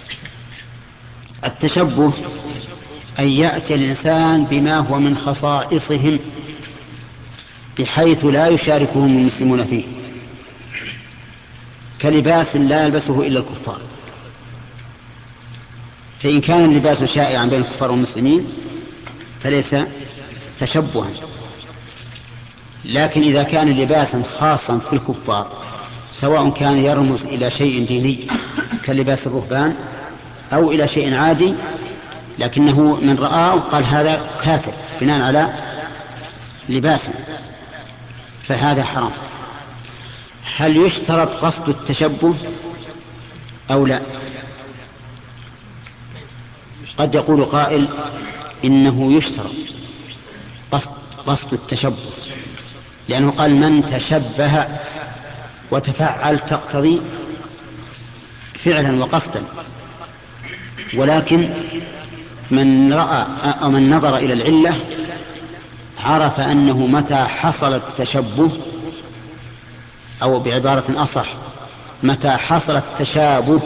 التشبه أن يأتي الإنسان بما هو من خصائصهم بحيث لا يشاركهم المسلمون فيه، كلباس لا يلبسه إلا الكفار، فإن كان اللباس شائعا بين الكفار والمسلمين فليس تشبها. لكن إذا كان لباسا خاصا في الكفار، سواء كان يرمز إلى شيء ديني كلباس الرهبان أو إلى شيء عادي، لكنه من رآه قال هذا كافر بناء على لباسه، فهذا حرام. هل يشترط قصد التشبه أو لا؟ قد يقول قائل إنه يشترط قصد, قصد التشبه، لأنه قال: من تشبه، وتفعل تقتضي فعلا وقصدا. ولكن من رأى أو من نظر إلى العلة عرف أنه متى حصل التشبه، أو بعبارة أصح متى حصل التشابه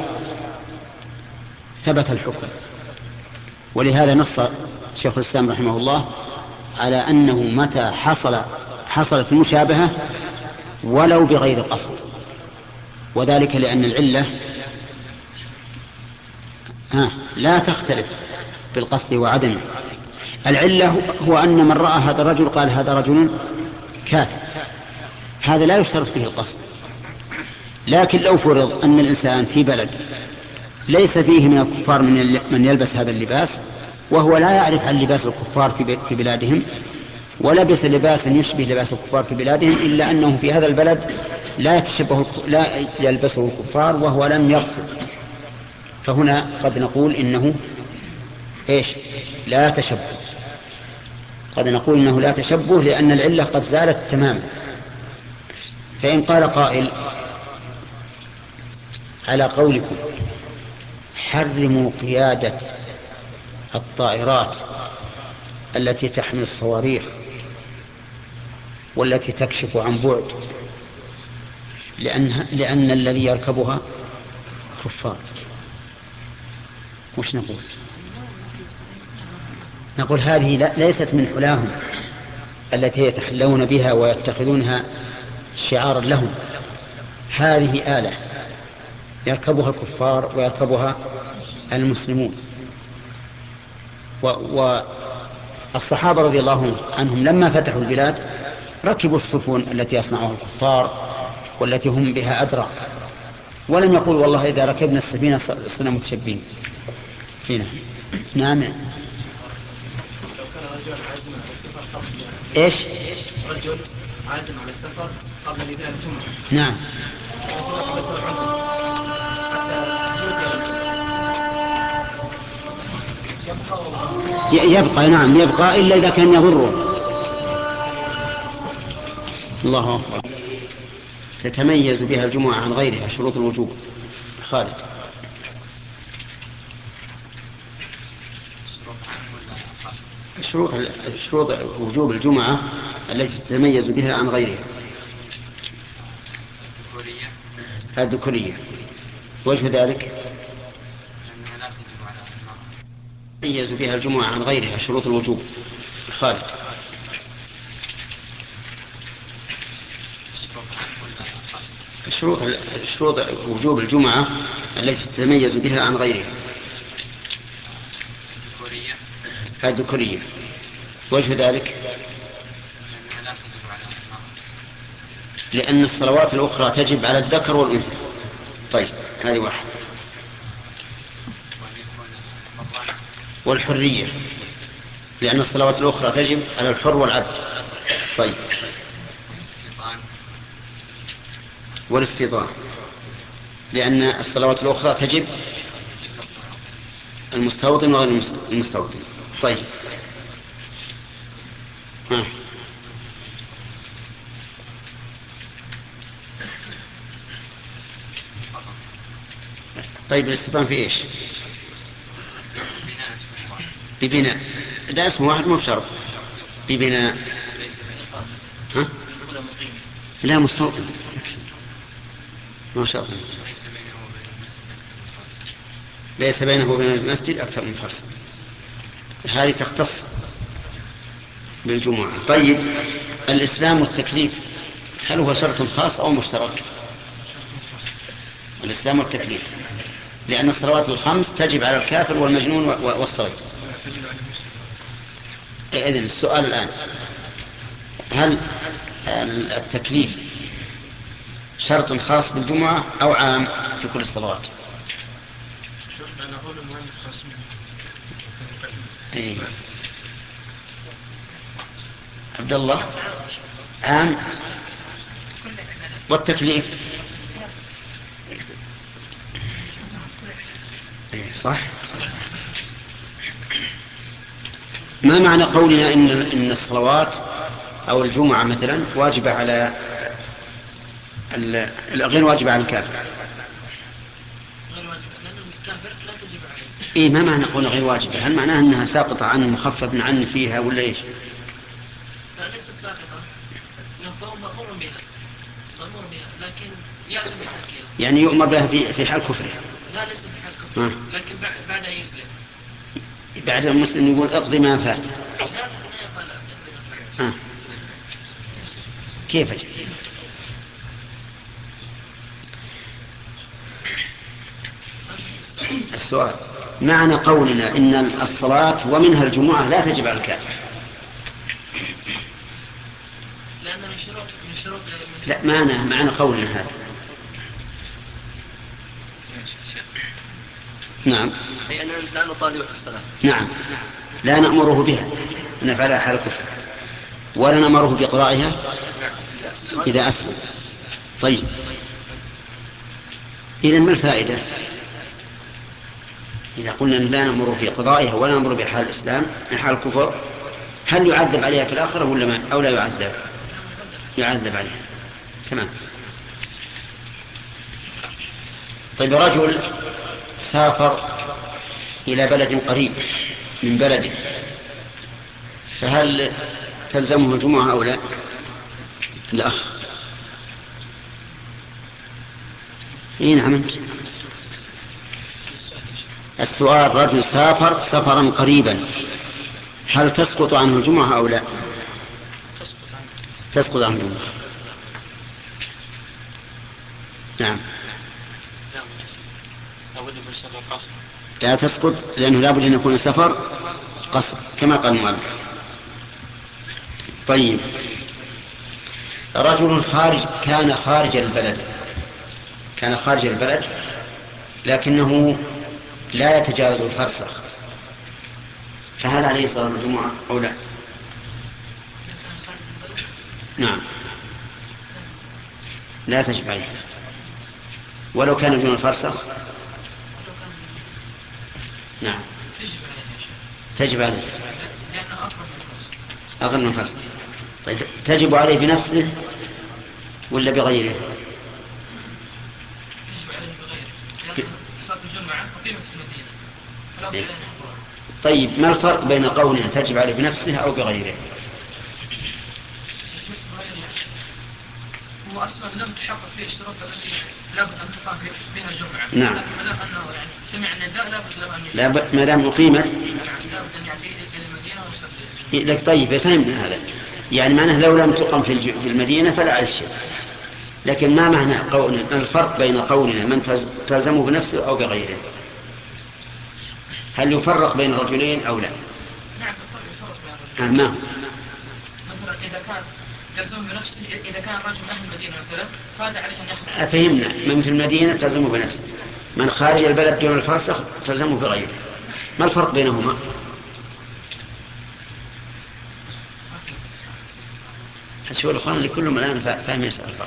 ثبت الحكم. ولهذا نص شيخ الإسلام رحمه الله على أنه متى حصل حصلت المشابهة ولو بغير قصد، وذلك لأن العلة ها لا تختلف بالقصد وعدمه. العلة هو أن من رأى هذا الرجل قال هذا رجل كافر، هذا لا يشترط فيه القصد. لكن لو فرض أن الإنسان في بلد ليس فيه من الكفار من يلبس هذا اللباس، وهو لا يعرف عن لباس الكفار في بلادهم، ولبس لباسا يشبه لباس الكفار في بلادهم، إلا أنه في هذا البلد لا يتشبه لا يلبسه الكفار وهو لم يقصد، فهنا قد نقول إنه إيش؟ لا تشبه. قد نقول إنه لا تشبه لأن العلة قد زالت تماما. فإن قال قائل: على قولكم حرموا قيادة الطائرات التي تحمل الصواريخ والتي تكشف عن بعد، لأن, لأن الذي يركبها كفار، وش نقول؟ نقول هذه لا ليست من حلاهم التي يتحلون بها ويتخذونها شعارا لهم. هذه آلة يركبها الكفار ويركبها المسلمون. والصحابة رضي الله عنهم لما فتحوا البلاد ركبوا السفن التي يصنعها الكفار والتي هم بها أدرى، ولم يقول والله إذا ركبنا السفينة صرنا متشبين هنا. نعم. ايش؟ رجل عازم على السفر قبل نداء الجمعة. نعم. يبقى نعم يبقى إلا إذا كان يضره. الله أكبر. تتميز بها الجمعة عن غيرها. شروط الوجوب. خالد. شروط شروط وجوب الجمعة التي تتميز بها عن غيرها. الذكورية. وجه ذلك تتميز بها الجمعة عن غيرها. شروط الوجوب. خالد. شروط شروط وجوب الجمعة التي تتميز بها عن غيرها. الذكورية. وجه ذلك لأن الصلوات الأخرى تجب على الذكر والأنثى. طيب هذه واحد. والحرية لأن الصلوات الأخرى تجب على الحر والعبد. طيب. والاستيطان لأن الصلوات الأخرى تجب المستوطن وغير المستوطن. طيب. ها. طيب الاستيطان في ايش؟ ببناء. ده اسمه واحد مو بشرط. ببناء. ها؟ لا مستوطن ما شرط. ليس بينه وبين المسجد أكثر من فرسخ. هذه تختص بالجمعة. طيب الإسلام والتكليف هل هو شرط خاص أو مشترك؟ الإسلام والتكليف لأن الصلوات الخمس تجب على الكافر والمجنون والصغير. إذن السؤال الآن هل التكليف شرط خاص بالجمعة أو عام في كل الصلوات؟ إيه. عبد الله عام. والتكليف إيه صح. ما معنى قولنا إن إن الصلوات أو الجمعة مثلا واجبة على غير واجبة على الكافر؟ إيه ما معنى قولنا غير واجبة؟ هل معناها أنها ساقطة عنه مخفف عنه فيها ولا إيش؟ لا ليست ساقطة. فهو مأمور بها. مأمور بها لكن يعلم التأكيد. يعني يؤمر بها في في حال كفره. لا ليس في حال كفره. آه. لكن بعد بعد أن يسلم. بعد المسلم يقول اقضي ما فات. لا لا يقال اقضي ما فات. آه. كيف أجل؟ السؤال معنى قولنا إن الصلاة ومنها الجمعة لا تجب على الكافر. لأن من شروط من شروط لا معنى معنى قولنا هذا. نعم. أي أننا لا نطالب الصلاة. نعم. لا نأمره بها نفعلها حال الكفر ولا نأمره بقضائها إذا أسلم. طيب إذن ما الفائدة إذا قلنا لا نأمره بقضائها ولا نأمره بحال الإسلام حال الكفر؟ هل يعذب عليها في الآخرة ولا ما أو لا يعذب؟ يعذب عليها. تمام. طيب رجل سافر إلى بلد قريب من بلده فهل تلزمه الجمعة أو لا؟ الأخ. إيه نعم أنت. السؤال رجل سافر سفرا قريبا هل تسقط عنه الجمعة أو لا؟ تسقط عنه. تسقط عنه الجمعة. نعم. لا تسقط لأنه لا بد أن يكون السفر قصر كما قال المؤلف. طيب، رجل خارج كان خارج البلد كان خارج البلد لكنه لا يتجاوز الفرسخ، فهل عليه صلاة الجمعة أو لا؟ نعم، لا تجب عليه ولو كان دون الفرسخ. نعم تجب عليه أقل من فرسخ. طيب، تجب عليه بنفسه ولا بغيره؟ يجب عليه بغيره، لأن صلاة الجمعة أقيمت في المدينة فلا بد أن يحضرها. طيب، ما الفرق بين قولها تجب عليه بنفسه أو بغيره؟ هو أصلا لم تحقق فيه الشروط التي لابد أن تقام بها الجمعة. نعم. لكن ما دام أنه يعني سمع النداء لابد له أن لا ب... ما دام أقيمت لابد أن يأتي إلى المدينة ويصلي. لك. طيب، فهمنا هذا، يعني معناه لو لم تقم في, الج... في المدينة فلا عليه شيء. لكن ما معنى قول الفرق بين قولنا من تز... تلزمه بنفسه أو بغيره؟ هل يفرق بين الرجلين أو لا؟ نعم بالطبع يفرق بين الرجلين. آه، ما مثلا إذا كان تلزم بنفسه، إذا كان رجل أهل المدينة مثلا فهذا عليه أن يحضر. فهمنا، من في المدينة تلزمه بنفسه، من خارج البلد دون الفرسخ تلزمه بغيره. ما الفرق بينهما؟ أشوف الأخوان اللي كلهم الآن فاهم يسأل الفرق.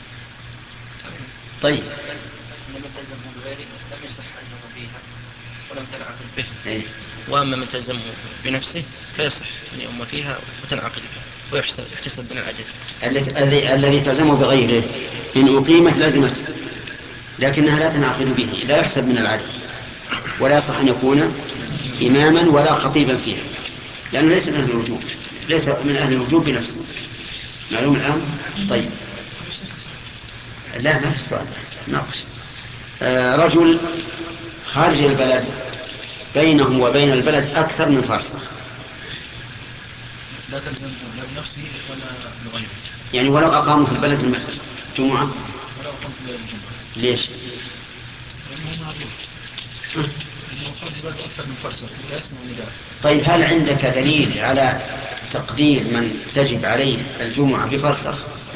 طيب، من تلزمه بغيره لم يصح أنه فيها ولم تنعقد به. إيه؟ وأما من تلزمه بنفسه فيصح أن يؤم فيها وتنعقد بها ويحسب يحتسب من العدد. الذي الذي تلزمه بغيره إن أقيمت لزمت، لكنها لا تنعقد به، لا يحسب من العدد، ولا يصح أن يكون إماما ولا خطيبا فيها، لأنه ليس من أهل الوجوب، ليس من أهل الوجوب بنفسه. معلوم الآن؟ طيب، لا ما في السؤال ناقش. آه رجل خارج البلد بينهم وبين البلد أكثر من فرسخ، لا تلزم لا بنفسه ولا بغيره، يعني ولو أقاموا في البلد الجمعة ولو أقاموا في البلد الجمعة. ليش؟ لأنه معروف أنه خارج البلد أكثر من فرسخ لا يسمع نداء. طيب، هل عندك دليل على تقدير من تجب عليه الجمعة بفرسخ؟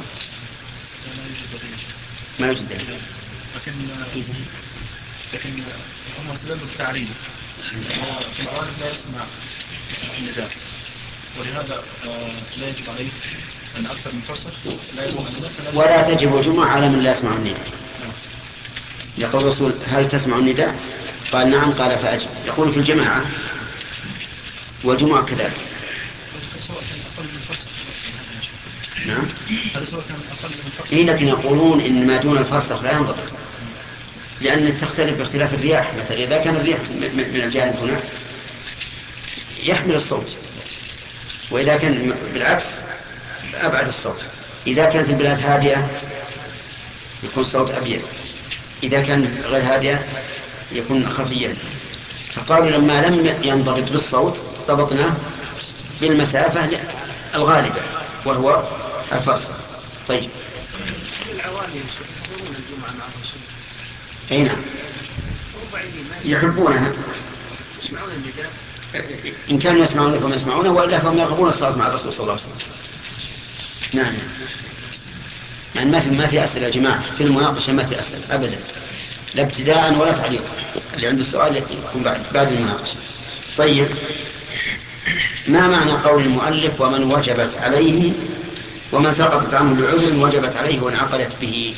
ما يوجد دليل. لكن لكن هم استدلوا بالتعريض، في الغالب لا يسمع النداء، ولهذا لا يجب عليه أن أكثر من فرسخ لا يسمع النداء، ولا تجب الجمعة على من لا يسمع النداء. يقول الرسول هل تسمع النداء؟ قال نعم، قال فأجب. يقول في الجماعة والجمعة كذلك. سواء كان أقل من فرسخ. نعم، هذا سواء كان أقل من فرسخ. إيه، لكن يقولون إن ما دون الفرسخ لا ينضبط، لأن تختلف باختلاف الرياح. مثلا إذا كان الرياح من الجانب هنا يحمل الصوت، وإذا كان بالعكس أبعد الصوت. إذا كانت البلاد هادئة يكون الصوت أبيض، إذا كان غير هادئة يكون خفيا. فقالوا لما لم ينضبط بالصوت ضبطناه بالمسافة الغالبة وهو الفرسخ. طيب، العوالي يحضرون الجمعة مع الرسول. أي نعم، يحبونها، يسمعون النداء. إن كانوا يسمعون فهم يسمعونه، وإلا فهم يرغبون الصلاة مع الرسول صلى الله عليه وسلم. نعم، يعني ما في ما في أسئلة يا جماعة في المناقشة، ما في أسئلة أبدا، لا ابتداء ولا تعليقا. اللي عنده سؤال يكون بعد بعد المناقشة. طيب، ما معنى قول المؤلف ومن وجبت عليه ومن سقطت عنه بعذر وجبت عليه وانعقدت به؟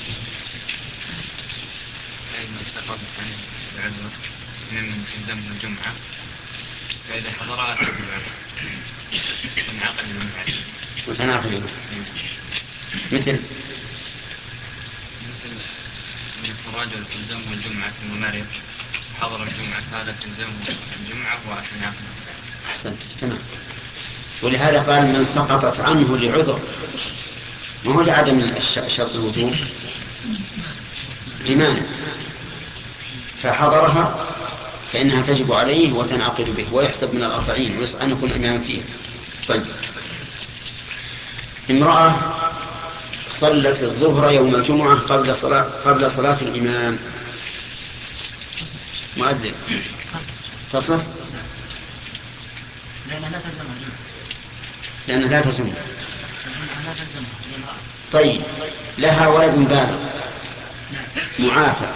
من سقطت عنه بعذر من تلزم الجمعة فإذا حضرها تجب عليه وانعقد من بعده وتناقض به. مثل مثل من الرجل تلزمه الجمعة ثم مرض حضر الجمعة هذا تلزمه الجمعة وتنعقد. أحسنت، تمام. ولهذا قال من سقطت عنه لعذر، ما هو لعدم شرط الوجوب، لمانع، فحضرها فإنها تجب عليه وتنعقد به ويحسب من الأربعين ويصح أن يكون إماما فيها. طيب، امرأة صلت الظهر يوم الجمعة قبل صلاة قبل صلاة الإمام، مؤذن تصح لأنها لا تلزمها الجمعة. لأنها لا تلزمها. لا تلزمها. طيب، لها ولد بالغ معافى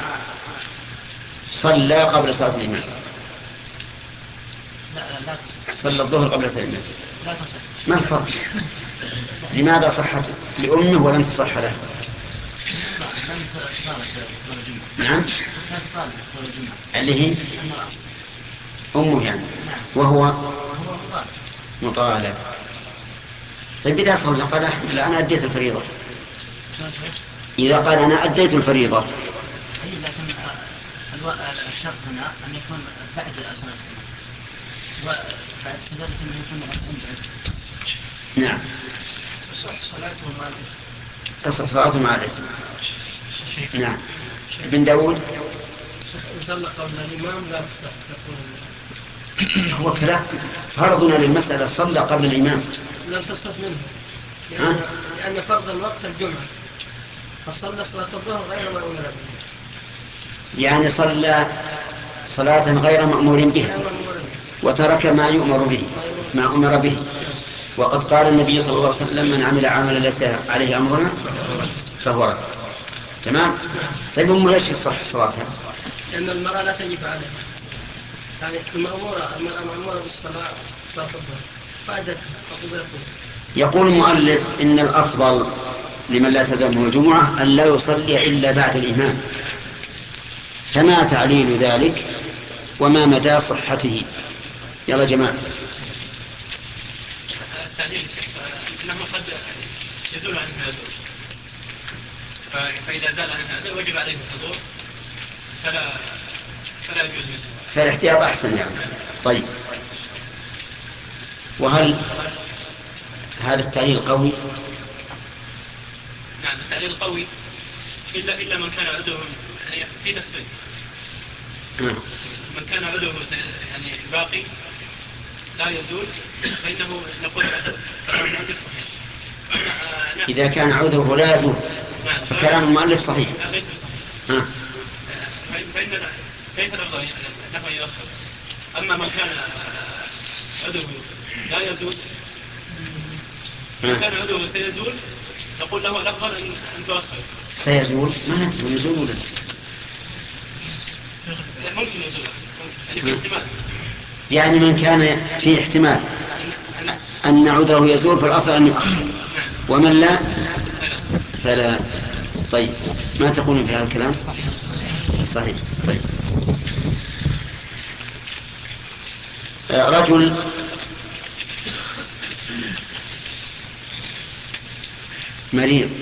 صلى قبل صلاة الإمام. لا لا تصح. صلى الظهر قبل صلاة الإمام. لا تصح. ما الفرق؟ لماذا صحت لأمه ولم تصح له؟ نعم، اللي هي أمه يعني، وهو مطالب. طيب إذا صلى قال لا أنا أديت الفريضة، إذا قال أنا أديت الفريضة، أي لكن الشرط هنا أن يكون بعد سنة وبعد كذلك أن يكون عند. نعم، تصح صلاته مع الإثم. نعم. ابن داود صلى قبل الإمام لا تصح. هو كلام فرضنا للمسألة صلى قبل الإمام لم تصح منه لأن, لأن فرض الوقت الجمعة، فصلى صلاة الظهر غير ما أمر به، يعني صلى صلاة غير مأمور بها وترك ما يؤمر به ما أمر به. وقد قال النبي صلى الله عليه وسلم من عمل عملا ليس عليه أمرنا فهو رد. تمام. طيب أمه ليش يصح صلاتها؟ لأن المرأة لا تجب عليها، يعني المأمورة المرأة مأمورة بالصلاة صلاة الظهر فأدت فقبلت. يقول المؤلف إن الأفضل لمن لا تلزمه الجمعة أن لا يصلي إلا بعد الإمام، فما تعليل ذلك وما مدى صحته؟ يلا جماعة. التعليل أنه قد يزول عنه الحضور، فإذا زال عنه الحضور وجب عليه الحضور فلا فلا يجوز منه، فالاحتياط أحسن يعني. طيب، وهل هذا التعليل قوي؟ نعم التعليل قوي إلا إلا من كان عدوه يعني في تفصيل. من كان عدوه يعني باقي لا يزول فإنه نقول عدوه صحيح. إذا كان عذره لا يزول فكلام المؤلف صحيح. لا ليس صحيح. فإن ليس الأفضل أنه يؤخر. أما من كان عدوه لا يزول، من كان عدوه سيزول نقول له الأفضل أن تؤخر. سيزول ما ندري يزول ولا ممكن يزول يعني في احتمال. يعني من كان في احتمال أن عذره يزول فالأفضل أن يؤخر، ومن لا فلا. طيب، ما تقولون في هذا الكلام؟ صحيح. طيب، رجل مريض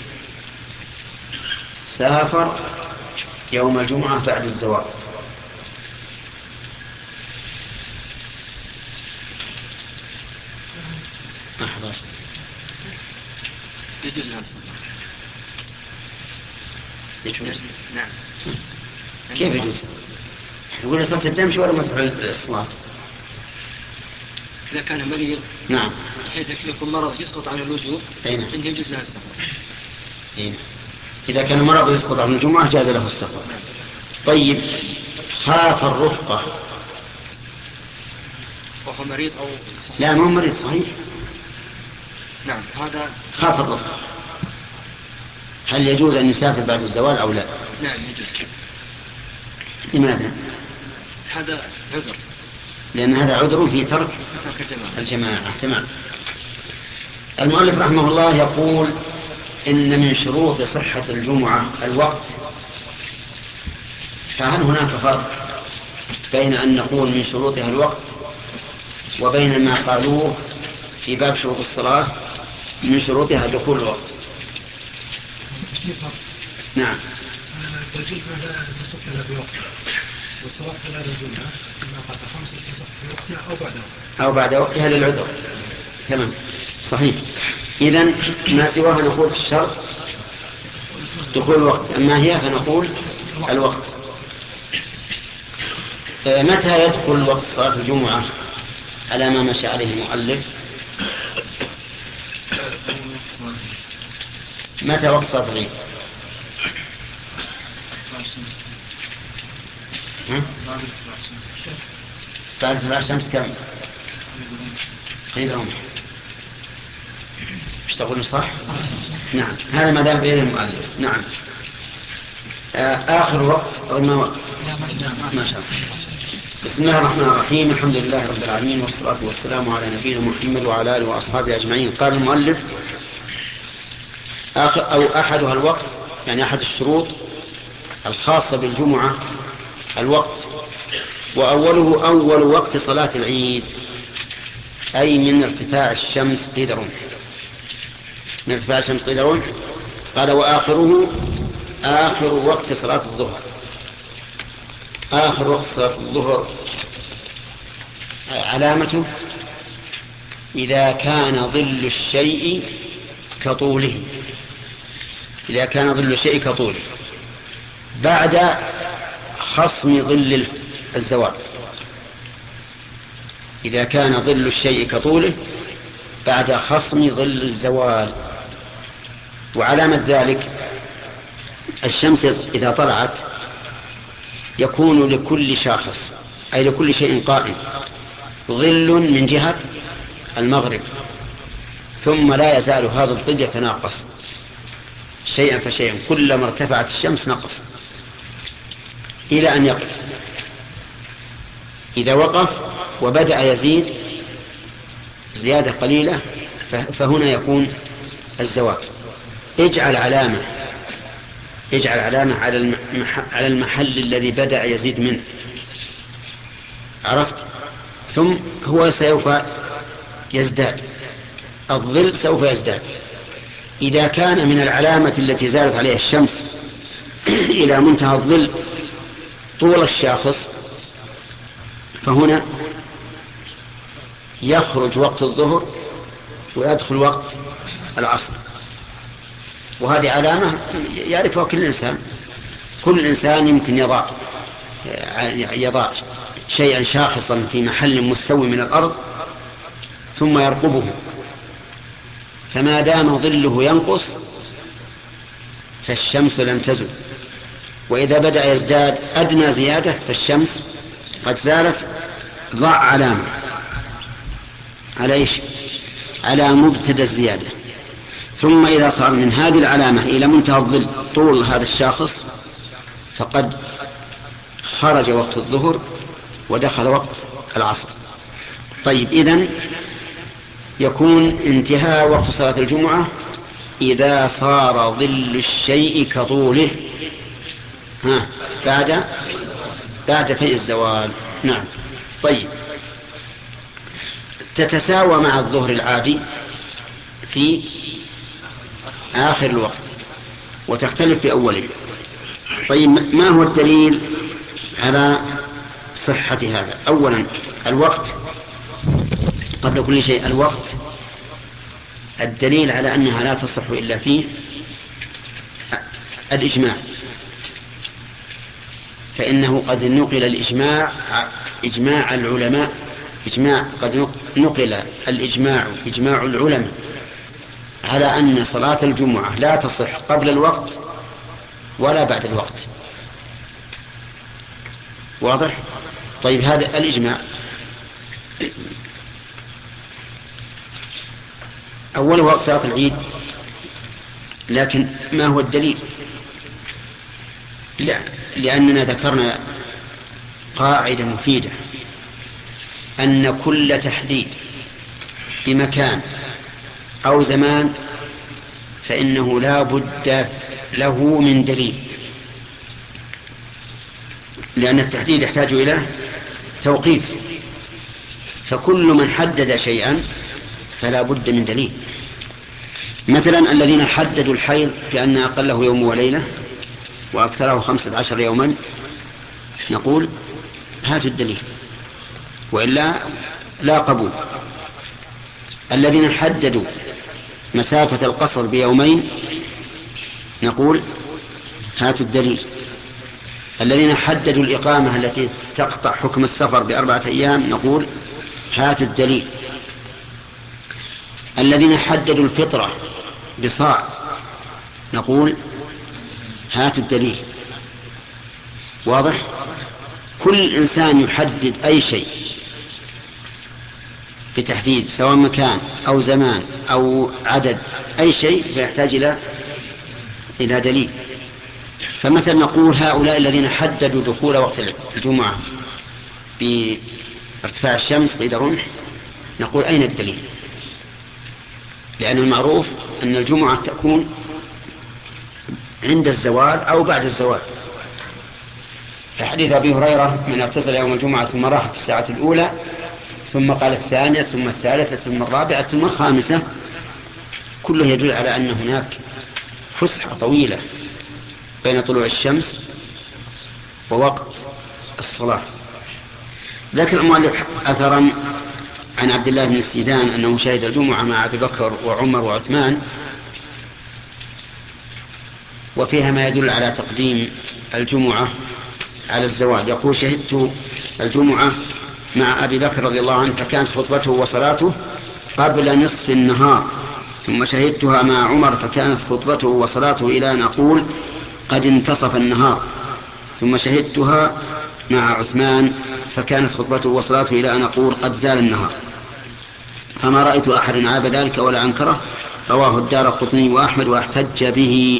سافر يوم الجمعة بعد الزوال، أحضر يجوز له الصلاة. يجوز؟ نعم. كيف يجوز؟ يقول لي صلت تمشي ولا ما تفعل الصلاة؟ إذا كان مريض نعم بحيث يكون مرض يسقط عن الوجوب أين؟ عنده يجوز له السفر. أين؟ إذا كان مرض يسقط عن الجمعة جاز له السفر. طيب، خاف الرفقة وهو مريض أو صحيح؟ لا مو مريض صحيح. نعم هذا خاف الرفقة، هل يجوز أن يسافر بعد الزوال أو لا؟ نعم يجوز. لماذا؟ هذا عذر، لأن هذا عذر في ترك الجماعة. تمام. المؤلف رحمه الله يقول إن من شروط صحة الجمعة الوقت، فهل هناك فرق بين أن نقول من شروطها الوقت وبين ما قالوه في باب شروط الصلاة من شروطها دخول الوقت؟ نعم. الجمعة لا تصح إلا بوقتها، والصلاة لا الجمعة إلا بعد خمس تصح في وقتها أو بعد وقتها أو بعد وقتها للعذر. تمام صحيح. إذن ما سواها نقول الشرط دخول الوقت، أما هي فنقول الوقت. متى يدخل وقت صلاة الجمعة على ما مشى عليه المؤلف؟ متى وقت صلاة العيد؟ بعد طلوع الشمس كم؟ عيد الرمح. ايش تقولون صح؟ نعم، هذا ما ذهب اليه المؤلف. نعم. آخر وقت ما وقت؟ ما شاء الله. بسم الله الرحمن الرحيم، الحمد لله رب العالمين، والصلاة والسلام على نبينا محمد وعلى آله وأصحابه أجمعين. قال المؤلف: آخر أو أحدها الوقت، يعني أحد الشروط الخاصة بالجمعة الوقت، وأوله أول وقت صلاة العيد، أي من ارتفاع الشمس قيد رمح، من ارتفاع الشمس قيد رمح. قال: وآخره آخر وقت صلاة الظهر. آخر وقت صلاة الظهر علامته إذا كان ظل الشيء كطوله، إذا كان ظل الشيء كطوله بعد خصم ظل الزوال. إذا كان ظل الشيء كطوله بعد خصم ظل الزوال. وعلامة ذلك الشمس إذا طلعت يكون لكل شاخص، أي لكل شيء قائم، ظل من جهة المغرب، ثم لا يزال هذا الظل يتناقص شيئا فشيئا، كلما ارتفعت الشمس نقص إلى أن يقف. إذا وقف وبدأ يزيد زيادة قليلة فهنا يكون الزوال. اجعل علامة اجعل علامة على المحل الذي بدأ يزيد منه، عرفت؟ ثم هو سوف يزداد، الظل سوف يزداد. إذا كان من العلامة التي زالت عليها الشمس إلى منتهى الظل طول الشاخص فهنا يخرج وقت الظهر ويدخل وقت العصر. وهذه علامة يعرفها كل إنسان. كل إنسان يمكن يضع يضع شيئا شاخصا في محل مستوي من الأرض ثم يرقبه، فما دام ظله ينقص فالشمس لم تزل، وإذا بدأ يزداد أدنى زيادة فالشمس قد زالت. ضع علامة على إيش؟ على مبتدأ الزيادة. ثم إذا صار من هذه العلامة إلى منتهى الظل طول هذا الشاخص فقد خرج وقت الظهر ودخل وقت العصر. طيب، إذن يكون انتهاء وقت صلاة الجمعة إذا صار ظل الشيء كطوله ها بعد بعد فيء الزوال. نعم. طيب، تتساوى مع الظهر العادي في آخر الوقت وتختلف في أوله. طيب، ما هو الدليل على صحة هذا؟ أولا الوقت، قبل كل شيء الوقت الدليل على أنها لا تصح إلا فيه الإجماع، فإنه قد نقل الإجماع إجماع العلماء إجماع قد نقل الإجماع إجماع العلماء على أن صلاة الجمعة لا تصح قبل الوقت ولا بعد الوقت. واضح؟ طيب، هذا الإجماع. أول وقت صلاة العيد، لكن ما هو الدليل؟ لا، لأننا ذكرنا قاعدة مفيدة أن كل تحديد بمكان أو زمان فإنه لا بد له من دليل، لأن التحديد يحتاج إلى توقيف، فكل من حدد شيئا فلا بد من دليل. مثلا الذين حددوا الحيض بأن أقله يوم وليلة وأكثره خمسة عشر يوما نقول هاتوا الدليل، وإلا لا قبول. الذين حددوا مسافة القصر بيومين نقول هاتوا الدليل، الذين حددوا الإقامة التي تقطع حكم السفر بأربعة أيام نقول هاتوا الدليل. الذين حددوا الفطرة بصاع نقول هاتوا الدليل. واضح؟ كل إنسان يحدد أي شيء بتحديد سواء مكان أو زمان أو عدد أي شيء فيحتاج إلى إلى دليل. فمثلا نقول هؤلاء الذين حددوا دخول وقت الجمعة بارتفاع الشمس قيد رمح نقول أين الدليل؟ لأن المعروف أن الجمعة تكون عند الزوال أو بعد الزوال. فحديث أبي هريرة من اغتسل يوم الجمعة ثم راح في الساعة الأولى ثم قال الثانية ثم الثالثة ثم الرابعة ثم الخامسة كله يدل على أن هناك فسحة طويلة بين طلوع الشمس ووقت الصلاة. ذكر المؤلف أثرا عن عبد الله بن السيدان أنه شهد الجمعة مع أبي بكر وعمر وعثمان وفيها ما يدل على تقديم الجمعة على الزواج. يقول شهدت الجمعة مع أبي بكر رضي الله عنه فكانت خطبته وصلاته قبل نصف النهار ثم شهدتها مع عمر فكانت خطبته وصلاته إلى أن أقول قد انتصف النهار ثم شهدتها مع عثمان فكانت خطبته وصلاته إلى أن أقول قد زال النهار فما رأيت أحد عاب ذلك ولا أنكره. رواه الدارقطني وأحمد واحتج به.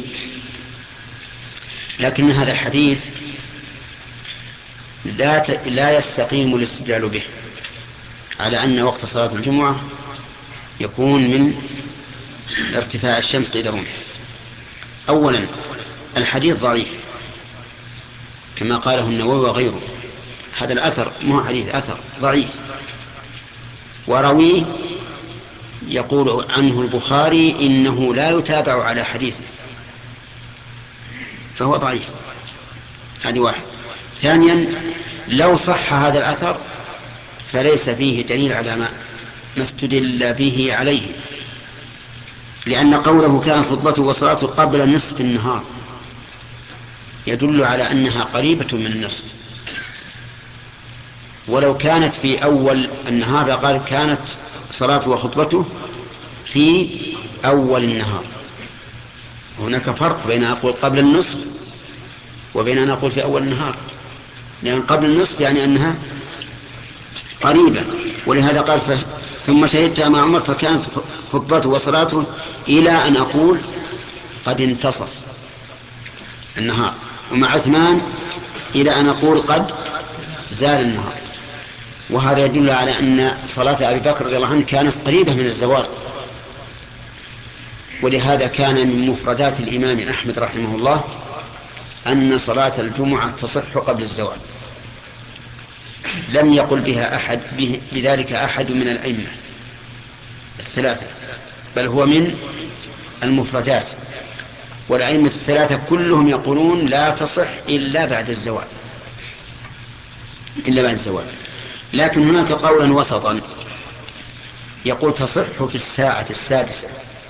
لكن هذا الحديث لا لا يستقيم الاستدلال به على أن وقت صلاة الجمعة يكون من ارتفاع الشمس قيد رمح. أولا الحديث ضعيف كما قاله النووي وغيره. هذا الأثر مو حديث أثر ضعيف ورويه يقول عنه البخاري إنه لا يتابع على حديثه فهو ضعيف. هذه واحد. ثانيا لو صح هذا الأثر فليس فيه دليل على ما استدل به عليه لأن قوله كان خطبته وصلاته قبل نصف النهار يدل على أنها قريبة من النصف. ولو كانت في أول النهار قال كانت صلاته وخطبته في أول النهار. هناك فرق بين أقول قبل النصف وبين أن أقول في أول النهار لأن قبل النصف يعني أنها قريبة. ولهذا قال ف... ثم شهدتها مع عمر فكانت خطبته وصلاته إلى أن أقول قد انتصف النهار ومع عثمان إلى أن أقول قد زال النهار. وهذا يدل على أن صلاة أبي بكر رضي الله عنه كانت قريبة من الزوال. ولهذا كان من مفردات الإمام أحمد رحمه الله أن صلاة الجمعة تصح قبل الزوال. لم يقل بها أحد به بذلك أحد من الأئمة الثلاثة بل هو من المفردات. والأئمة الثلاثة كلهم يقولون لا تصح إلا بعد الزوال إلا بعد الزوال. لكن هناك قولا وسطا يقول تصح في الساعة السادسة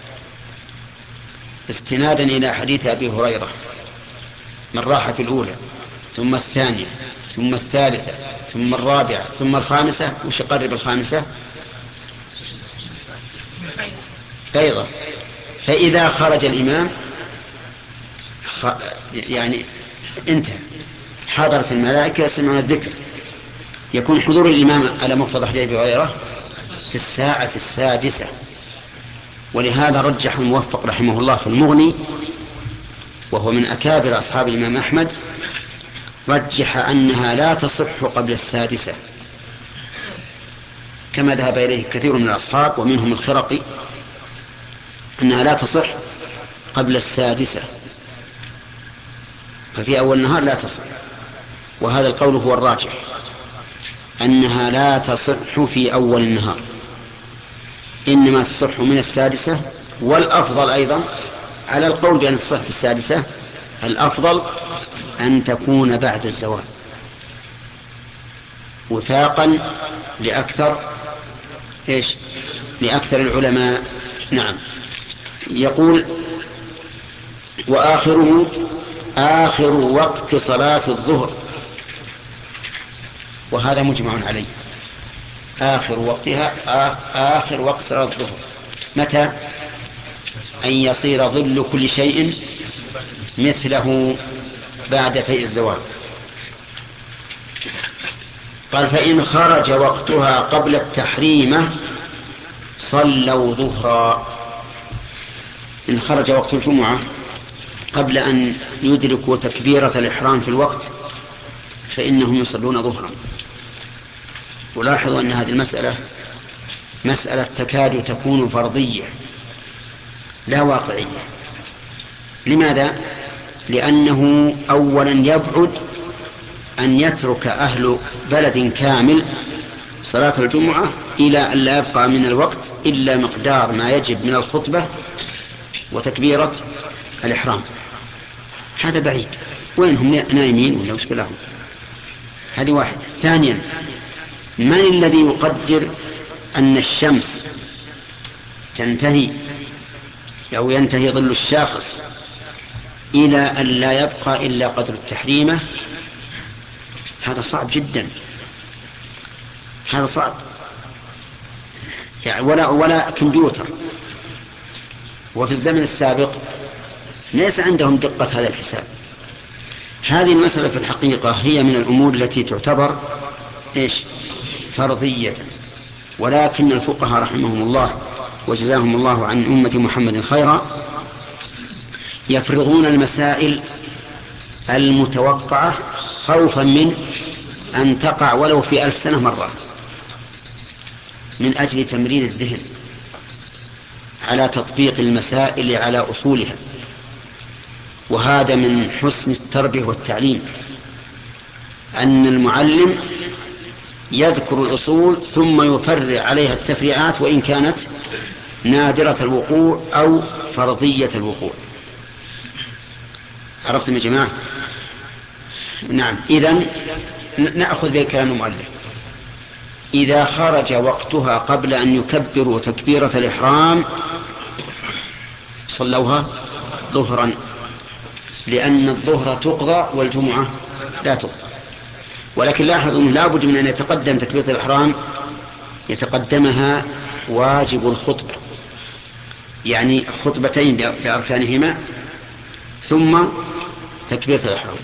استنادا إلى حديث أبي هريرة من راح في الأولى ثم الثانية ثم الثالثة ثم الرابعة ثم الخامسة. وش يقرب الخامسة؟ أيضا. فإذا خرج الإمام خ... يعني انتهى حضرت الملائكة يسمعون الذكر يكون حضور الإمام على مقتضى حديث أبي هريرة في الساعة السادسة. ولهذا رجح الموفق رحمه الله في المغني وهو من أكابر أصحاب الإمام أحمد رجح أنها لا تصح قبل السادسة كما ذهب إليه كثير من الأصحاب ومنهم الخرقي أنها لا تصح قبل السادسة ففي أول النهار لا تصح. وهذا القول هو الراجح أنها لا تصح في أول النهار إنما تصح من السادسة. والأفضل أيضا على القول بأن تصح في السادسة الأفضل أن تكون بعد الزوال وفاقا لأكثر إيش لأكثر العلماء. نعم. يقول وآخره آخر وقت صلاة الظهر، وهذا مجمع عليه. آخر وقتها آخر وقت صلاة الظهر متى؟ أن يصير ظل كل شيء مثله بعد فيء الزوال. قال فإن خرج وقتها قبل التحريمة صلوا ظهرا. إن خرج وقت الجمعة قبل أن يدركوا تكبيرة الإحرام في الوقت فإنهم يصلون ظهرا. ولاحظوا أن هذه المسألة مسألة تكاد تكون فرضية لا واقعية. لماذا؟ لأنه أولا يبعد أن يترك أهل بلد كامل صلاة الجمعة إلى أن لا يبقى من الوقت إلا مقدار ما يجب من الخطبة وتكبيرة الإحرام. هذا بعيد. وين هم نايمين ولا وش بلاهم؟ هذه واحد. ثانيا من الذي يقدر أن الشمس تنتهي أو ينتهي ظل الشاخص إلى أن لا يبقى إلا قدر التحريمة؟ هذا صعب جدا. هذا صعب يعني ولا ولا كمبيوتر. وفي الزمن السابق ليس عندهم دقة هذا الحساب. هذه المسألة في الحقيقة هي من الأمور التي تعتبر إيش؟ فرضية. ولكن الفقهاء رحمهم الله وجزاهم الله عن أمة محمد خيرا يفرضون المسائل المتوقعة خوفا من أن تقع ولو في ألف سنة مرة، من أجل تمرين الذهن على تطبيق المسائل على أصولها. وهذا من حسن التربية والتعليم أن المعلم يذكر الأصول ثم يفرع عليها التفريعات وإن كانت نادرة الوقوع أو فرضية الوقوع. عرفتم يا جماعة؟ نعم. إذن نأخذ بكلام المؤلف. إذا خرج وقتها قبل أن يكبروا تكبيرة الإحرام صلوها ظهرا، لأن الظهر تقضى والجمعة لا تقضى. ولكن لاحظوا أنه لا بد من أن يتقدم تكبيرة الإحرام يتقدمها واجب الخطبة، يعني خطبتين بأركانهما ثم تكبيرة الإحرام.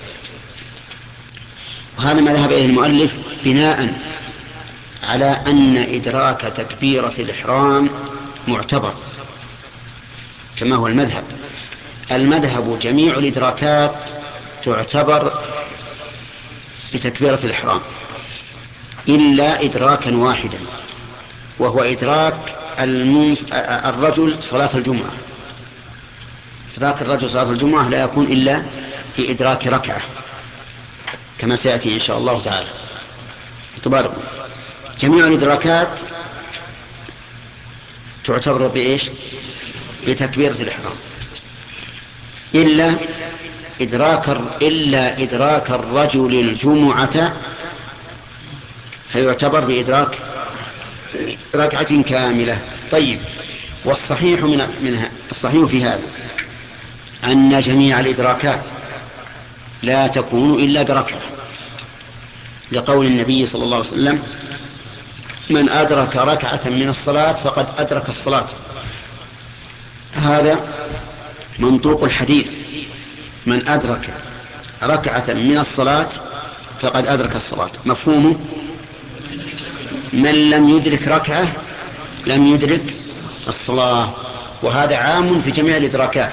وهذا ما ذهب إليه المؤلف بناء على أن إدراك تكبيرة الإحرام معتبر كما هو المذهب. المذهب جميع الإدراكات تعتبر بتكبيرة الإحرام إلا إدراكا واحدا، وهو إدراك المنف... الرجل صلاة الجمعة. إدراك الرجل صلاة الجمعة لا يكون إلا بإدراك ركعة كما سيأتي إن شاء الله تعالى. تبارك. جميع الإدراكات تعتبر بإيش؟ بتكبيرة الإحرام إلا إدراك إلا إدراك الرجل الجمعة فيعتبر بإدراك ركعة كاملة. طيب. والصحيح من منها الصحيح في هذا أن جميع الإدراكات لا تكون إلا بركعة، لقول النبي صلى الله عليه وسلم: من أدرك ركعة من الصلاة فقد أدرك الصلاة. هذا منطوق الحديث: من أدرك ركعة من الصلاة فقد أدرك الصلاة. مفهومه: من لم يدرك ركعة لم يدرك الصلاة. وهذا عام في جميع الإدراكات.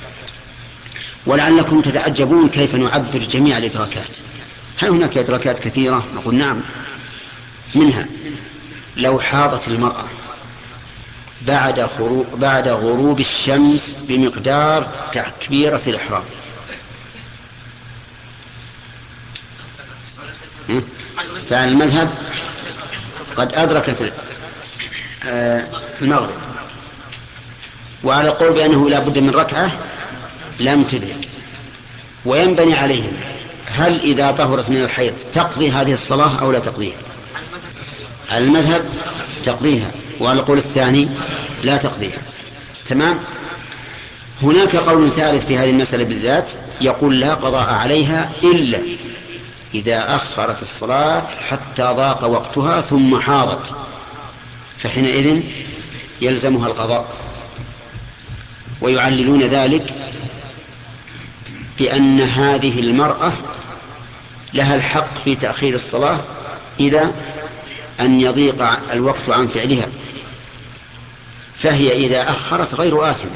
ولعلكم تتعجبون كيف نعبر جميع الإدراكات. هل هناك إدراكات كثيرة؟ نقول نعم. منها لو حاضت المرأة بعد غروب, بعد غروب الشمس بمقدار تكبيرة الإحرام، فعلى المذهب قد أدركت المغرب. وعلى قول بأنه لا بد من ركعة لم تدرك. وينبني عليهما: هل إذا طهرت من الحيض تقضي هذه الصلاة أو لا تقضيها؟ على المذهب تقضيها، وعلى القول الثاني لا تقضيها. تمام. هناك قول ثالث في هذه المسألة بالذات، يقول لا قضاء عليها إلا إذا أخرت الصلاة حتى ضاق وقتها ثم حاضت، فحينئذ يلزمها القضاء. ويعللون ذلك بأن هذه المرأة لها الحق في تأخير الصلاة إلى أن يضيق الوقت عن فعلها، فهي إذا أخرت غير آثمة.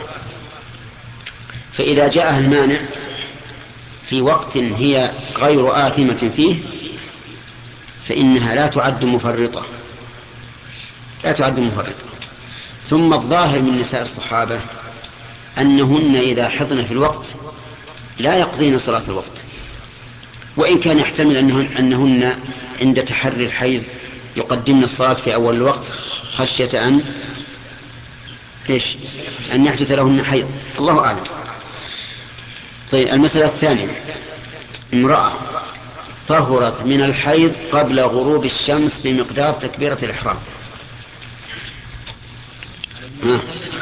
فإذا جاءها المانع في وقت هي غير آثمة فيه فإنها لا تعد مفرطة لا تعد مفرطة. ثم الظاهر من نساء الصحابة أنهن إذا حضن في الوقت لا يقضين صلاة الوقت، وإن كان يحتمل أنهن, أنهن عند تحري الحيض يقدمن الصلاة في أول الوقت خشية أن إيش أن يحدث لهن حيض، الله أعلم. طيب، المسألة الثانية، امرأة طهرت من الحيض قبل غروب الشمس بمقدار تكبيرة الإحرام. ها.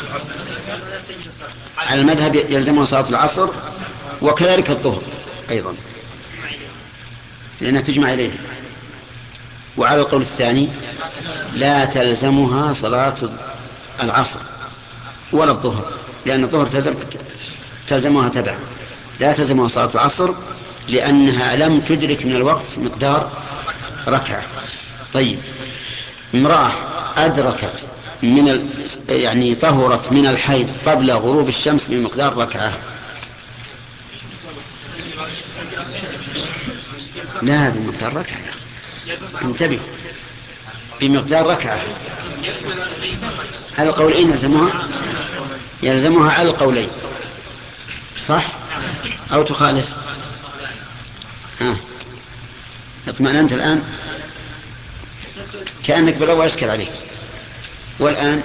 على المذهب يلزمها صلاة العصر وكذلك الظهر أيضا لأنها تجمع إليها. وعلى القول الثاني لا تلزمها صلاة العصر ولا الظهر، لأن الظهر تلزم تلزمها تبعا، لا تلزمها صلاة العصر لأنها لم تدرك من الوقت مقدار ركعة. طيب، امرأة أدركت من ال... يعني طهرت من الحيض قبل غروب الشمس بمقدار ركعة، لا بمقدار ركعة، انتبه، بمقدار ركعة. على القولين يلزمها يلزمها على القولين، صح أو تخالف؟ ها، اطمئننت الآن؟ كأنك بالأول أشكل عليك. والآن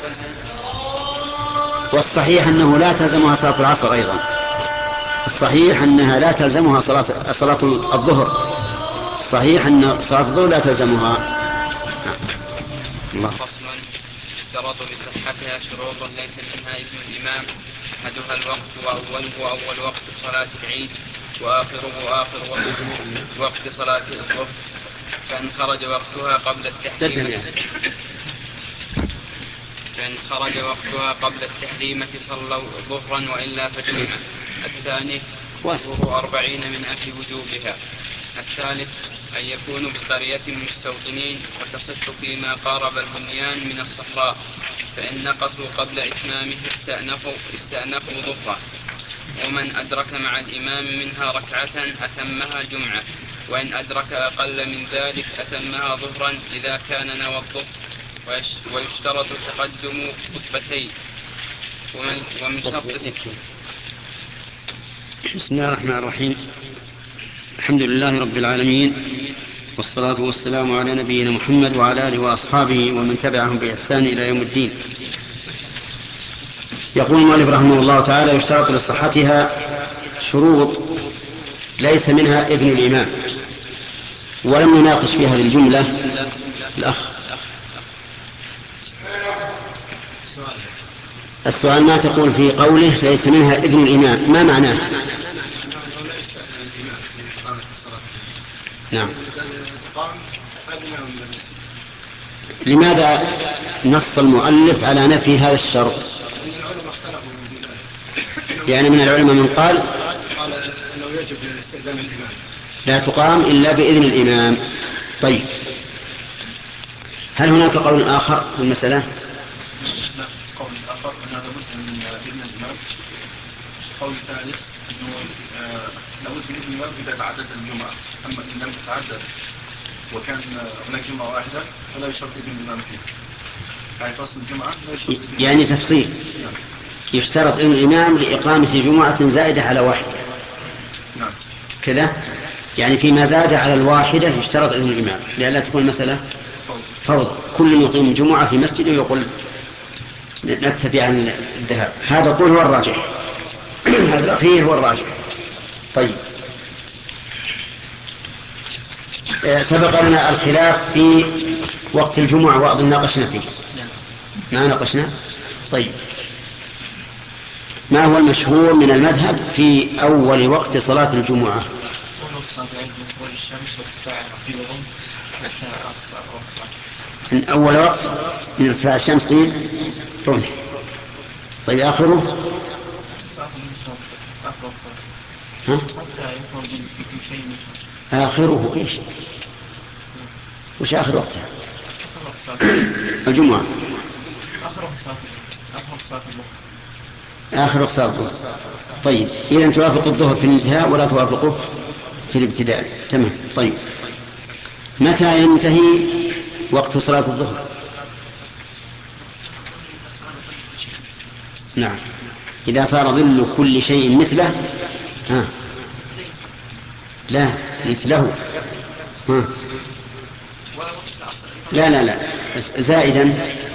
والصحيح أنه لا تلزمها صلاة العصر أيضا، الصحيح أنها لا تلزمها صلاة صلاة الظهر، الصحيح أن صلاة الظهر لا تلزمها. الله. فصل: يشترط لصحتها شروط ليس منها إثم الإمام، أحدها الوقت، وأوله أول وقت صلاة العيد، وآخره آخر وقت وقت صلاة الظهر، فإن خرج وقتها قبل التحريمة فإن خرج وقتها قبل التحريمة صلوا ظهرا وإلا فجمعة. الثاني وصفه أربعين من أجل وجوبها. الثالث أن يكونوا بقرية مستوطنين وتصح فيما قارب البنيان من الصحراء، فإن نقصوا قبل إتمامه استأنفوا, استأنفوا ظهرا. ومن أدرك مع الإمام منها ركعة أتمها جمعة، وإن أدرك أقل من ذلك أتمها ظهرا إذا كان نوى الظهر. ويشترط تقدم خطبتين. ومن شرط بسم الله الرحمن الرحيم، الحمد لله رب العالمين، والصلاة والسلام على نبينا محمد وعلى آله وأصحابه ومن تبعهم بإحسان إلى يوم الدين. يقول المؤلف رحمه الله تعالى: يشترط لصحتها شروط ليس منها ابن الإمام. ولم يناقش في هذه الجملة الأخ. السؤال: ما تقول في قوله ليس منها ابن الإمام، ما معناه؟ نعم. لماذا نص المؤلف على نفي هذا الشرط؟ يعني من العلماء من قال انه يجب استئذان الامام، لا تقام الا باذن الامام. طيب، هل هناك قول اخر في المساله؟ لا، قول اخر ان هذا بد من اذن الامام. قول ثالث انه لابد من اذن الامام اذا تعددت الجمعه، اما ان لم تتعدد وكان هناك جمعه واحده فلا يشترط اذن الامام فيها. يعني فصل الجمعه لا يشترط. يعني تفصيل. نعم. يشترط إذن الإمام لإقامة جمعة زائدة على واحدة. نعم. كذا، يعني فيما زاد على الواحدة يشترط إذن الإمام لئلا تكون المسألة فوضى، كل يقيم جمعة في مسجد ويقول نكتفي عن الذهاب. هذا القول هو الراجح، هذا الأخير هو الراجح. طيب، سبق لنا الخلاف في وقت الجمعة وأظن ناقشنا فيه. ما ناقشنا. طيب، ما هو المشهور من المذهب في أول وقت صلاة الجمعة؟ من أول وقت من ارتفاع الشمس قيل رمح. طيب آخره؟ ها؟ آخره إيش؟ وش آخر وقتها؟ الجمعة. آخر وقت صلاة الظهر. طيب إذا توافق الظهر في الانتهاء ولا توافقه في الابتداء. تمام. طيب متى ينتهي وقت صلاة الظهر؟ نعم، إذا صار ظل كل شيء مثله. ها. لا مثله. ها. لا لا لا زائدا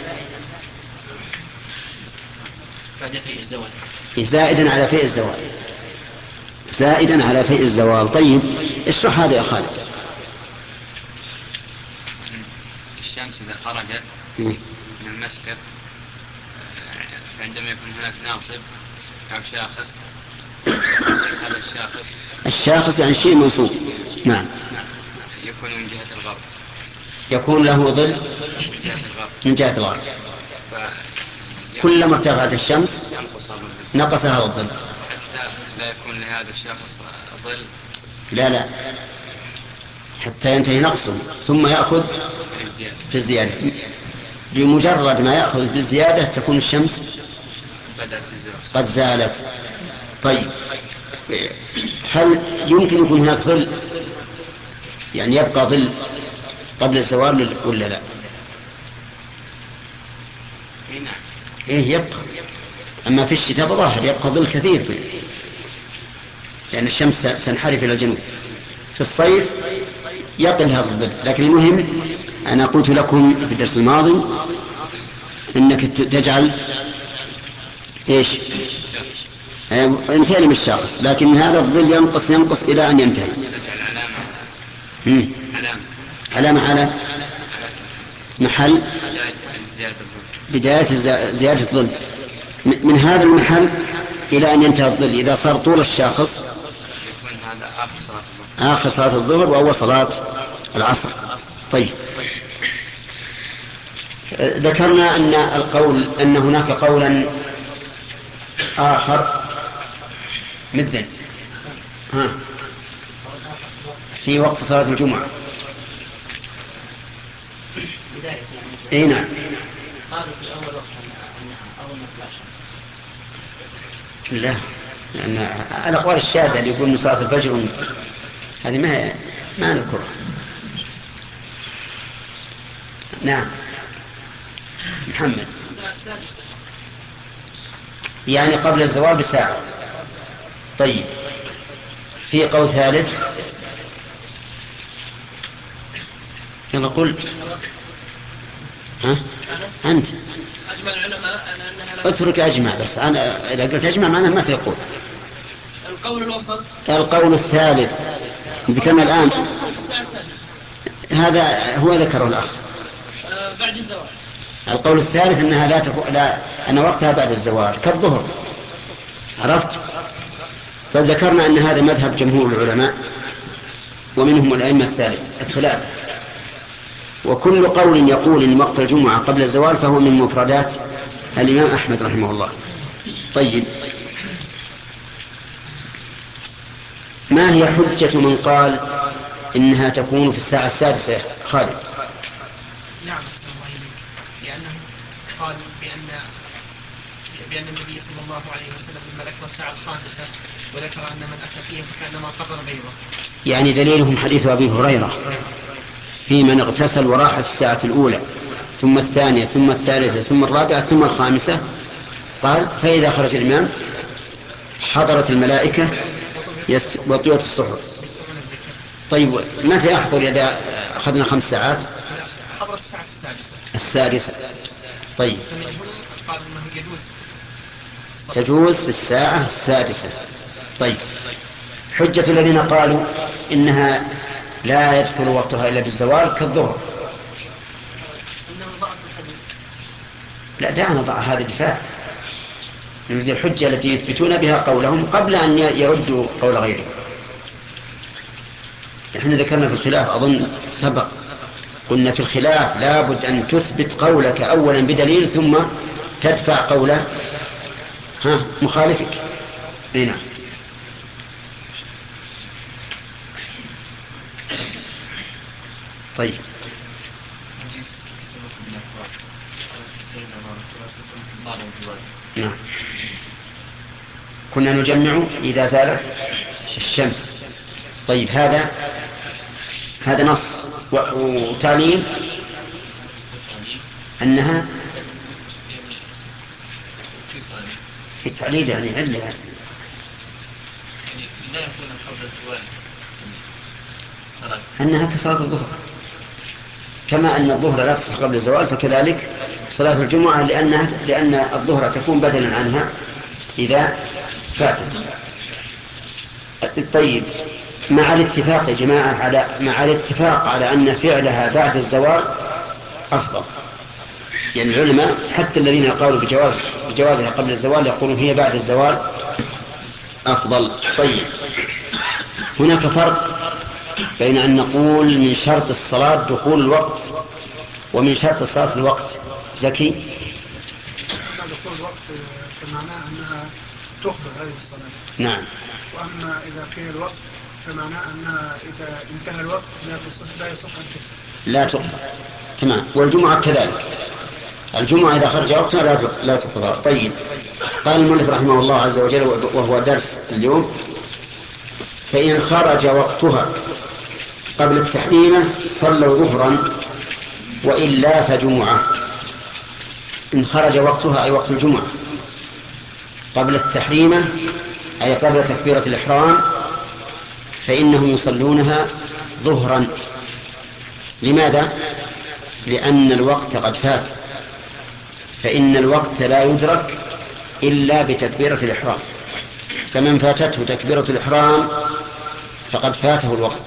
زائدا على فيء الزوال. زائدا على فيء الزوال. طيب اشرح هذا يا خالد. الشمس إذا خرجت من المسكر عندما يكون هناك ناصب أو شاخص، هذا الشاخص الشاخص يعني شيء منصوب. نعم. يكون من جهة الغرب، يكون له ظل من جهة الغرب. كلما ارتفعت الشمس نقص هذا الظل حتى لا يكون لهذا الشخص ظل. لا لا حتى ينتهي نقصه ثم يأخذ في الزيادة. بمجرد ما يأخذ بالزيادة تكون الشمس قد زالت. طيب هل يمكن يكون هناك ظل يعني يبقى ظل قبل الزوال ولا لا؟ إيه يبقى. أما في الشتاء بظاهر يبقى ظل كثير فيه لأن الشمس تنحرف إلى الجنوب. في الصيف يقل هذا الظل. لكن المهم أنا قلت لكم في الدرس الماضي إنك تجعل إيش انتهي من الشخص، لكن هذا الظل ينقص ينقص إلى أن ينتهي. علامة علامة على محل بداية زيادة الظل. من هذا المحل إلى أن ينتهي الظل إذا صار طول الشاخص يكون هذا آخر صلاة الظهر آخر صلاة الظهر وأول صلاة العصر. طيب ذكرنا أن القول أن هناك قولا آخر مثل ها في وقت صلاة الجمعة. اي نعم. لا لأن الأقوال الشاذة اللي يقول من صلاة الفجر هذه ما ما نذكرها. نعم محمد. يعني قبل الزوال بساعة. طيب في قول ثالث. يلا قل. ها أنت أجمع العلماء اترك أجمع بس. أنا إذا قلت أجمع معناه ما في قول. القول الوسط. القول الثالث ذكرنا الآن هذا هو ذكره الأخ بعد الزوال. القول الثالث أنها لا تكون لا أن وقتها بعد الزوال كالظهر. عرفت؟ طيب ذكرنا أن هذا مذهب جمهور العلماء ومنهم الأئمة الثالث الثلاثة. وكل قول يقول إن وقت الجمعة قبل الزوال فهو من مفردات الإمام أحمد رحمه الله. طيب ما هي حجة من قال إنها تكون في الساعة السادسة؟ خالد. نعم لأنه قال بأن بأن النبي صلى الله عليه وسلم لما ذكر الساعة الخامسة وذكر أن من أتى فيه فكأنما قبر بيضة. يعني دليلهم حديث أبي هريرة في من اغتسل وراح في الساعة الأولى ثم الثانية ثم الثالثة ثم الرابعة ثم الخامسة. قال فإذا خرج الإمام حضرت الملائكة وطويت الصحف. طيب متى يحضر إذا أخذنا خمس ساعات؟ حضرت الساعة السادسة. السادسة. طيب قال أنه يجوز تجوز في الساعة السادسة. طيب حجة الذين قالوا إنها لا يدخل وقتها إلا بالزوال كالظهر. لا دعنا ضع هذا الدفاع. هذه الحجة التي يثبتون بها قولهم قبل أن يردوا قول غيرهم. نحن ذكرنا في الخلاف أظن سبق، قلنا في الخلاف لابد أن تثبت قولك أولا بدليل ثم تدفع قوله ها مخالفك. اي نعم. طيب نعم. كنا نجمع إذا زالت الشمس. طيب هذا هذا نص وتعليل أنها التعليل يعني علة يعني لا يكون قبل الزوال صلاة أنها كصلاة الظهر، كما أن الظهر لا تصح قبل الزوال فكذلك صلاة الجمعة، لأنها لأن الظهر تكون بدلا عنها إذا فاتت. طيب مع الاتفاق يا جماعة على مع الاتفاق على أن فعلها بعد الزوال أفضل، يعني العلماء حتى الذين قالوا بجواز بجوازها قبل الزوال يقولون هي بعد الزوال أفضل. طيب هناك فرق بين أن نقول من شرط الصلاة دخول الوقت ومن شرط الصلاة الوقت. زكي دخول الوقت فمعناه أنها تقضى هذه الصلاة. نعم. وأما إذا قيل الوقت فمعناه أنها إذا انتهى الوقت لا يصح لا يصح لا تقضى. تمام. والجمعة كذلك، الجمعة إذا خرج وقتها لا لا تقضى. طيب قال المؤلف رحمه الله عز وجل وهو درس اليوم: فإن خرج وقتها قبل التحريمة صلوا ظهرا وإلا فجمعة. إن خرج وقتها أي وقت الجمعة قبل التحريمة أي قبل تكبيرة الإحرام فإنهم يصلونها ظهرا. لماذا؟ لأن الوقت قد فات، فإن الوقت لا يدرك إلا بتكبيرة الإحرام، فمن فاتته تكبيرة الإحرام فقد فاته الوقت.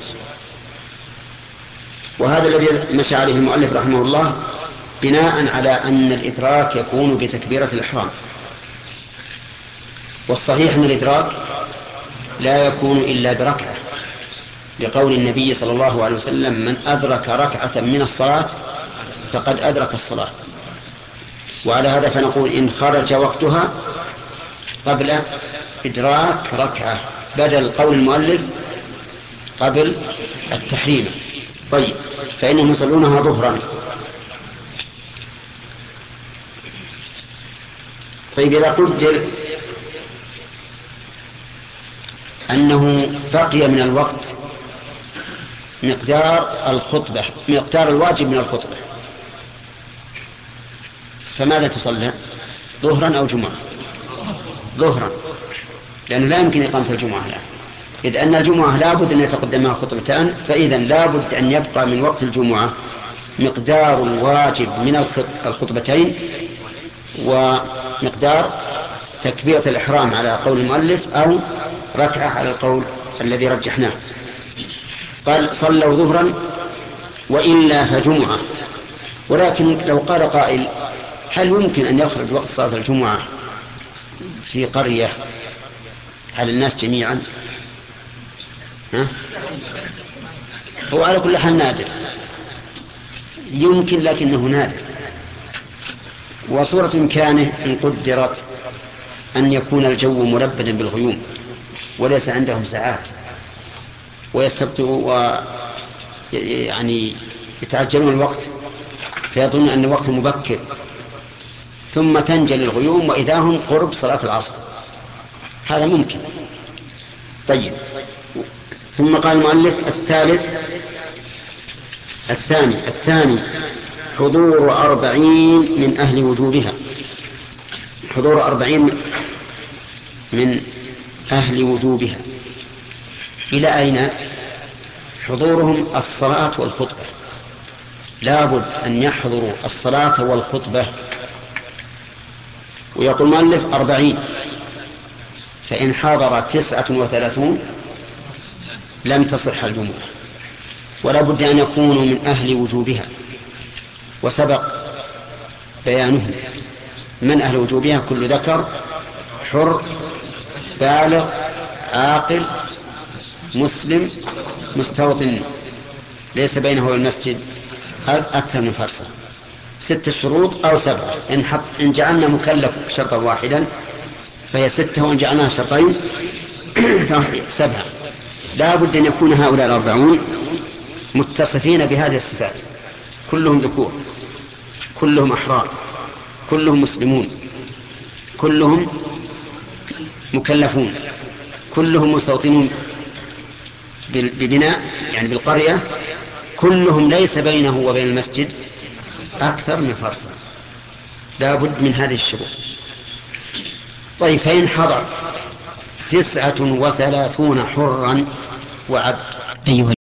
وهذا الذي مشى عليه المؤلف رحمه الله بناء على أن الإدراك يكون بتكبيرة الإحرام، والصحيح أن الإدراك لا يكون إلا بركعة، لقول النبي صلى الله عليه وسلم: من أدرك ركعة من الصلاة فقد أدرك الصلاة. وعلى هذا فنقول إن خرج وقتها قبل إدراك ركعة بدل قول المؤلف قبل التحريم. طيب فإنهم يصلونها ظهرا. طيب إذا قدر أنه بقي من الوقت مقدار الخطبة مقدار الواجب من الخطبة، فماذا تصلى؟ ظهرا أو جمعة؟ ظهرا، لأنه لا يمكن إقامة الجمعة الآن، إذ أن الجمعة لابد أن يتقدمها خطبتان، فإذا لابد أن يبقى من وقت الجمعة مقدار الواجب من الخطبتين ومقدار تكبيرة الإحرام على قول المؤلف أو ركعة على القول الذي رجحناه. قال: صلوا ظهرا وإلا فجمعة. ولكن لو قال قائل: هل يمكن أن يخرج وقت صلاة الجمعة في قرية على الناس جميعا؟ ها؟ هو على كل حال نادر، يمكن لكنه نادر. وصورة إمكانه إن قدرت أن يكون الجو ملبدا بالغيوم وليس عندهم ساعات ويستبطئوا ويعني يتعجلون الوقت فيظن أن الوقت مبكر، ثم تنجلي الغيوم وإذا هم قرب صلاة العصر، هذا ممكن. طيب ثم قال المؤلف: الثالث الثاني الثاني حضور أربعين من أهل وجوبها. حضور أربعين من أهل وجوبها إلى أين؟ حضورهم الصلاة والخطبة، لابد أن يحضروا الصلاة والخطبة. ويقول المؤلف أربعين، فإن حضر تسعة وثلاثون لم تصح الجمعة، ولا بد أن يكونوا من أهل وجوبها، وسبق بيانهم من أهل وجوبها: كل ذكر حر بالغ عاقل مسلم مستوطن ليس بينه وبين المسجد أكثر من فرسخ. ستة شروط أو سبعة. إن, حط إن جعلنا مكلف شرطا واحدا فهي ستة، وإن جعلناها شرطين سبعة. لا بد أن يكون هؤلاء الأربعون متصفين بهذه الصفات، كلهم ذكور، كلهم أحرار، كلهم مسلمون، كلهم مكلفون، كلهم مستوطنون ببناء يعني بالقرية، كلهم ليس بينه وبين المسجد أكثر من فرسخ. لا بد من هذه الشروط. طيب فإن حضر تسعة وثلاثون حرا وعبد. أيها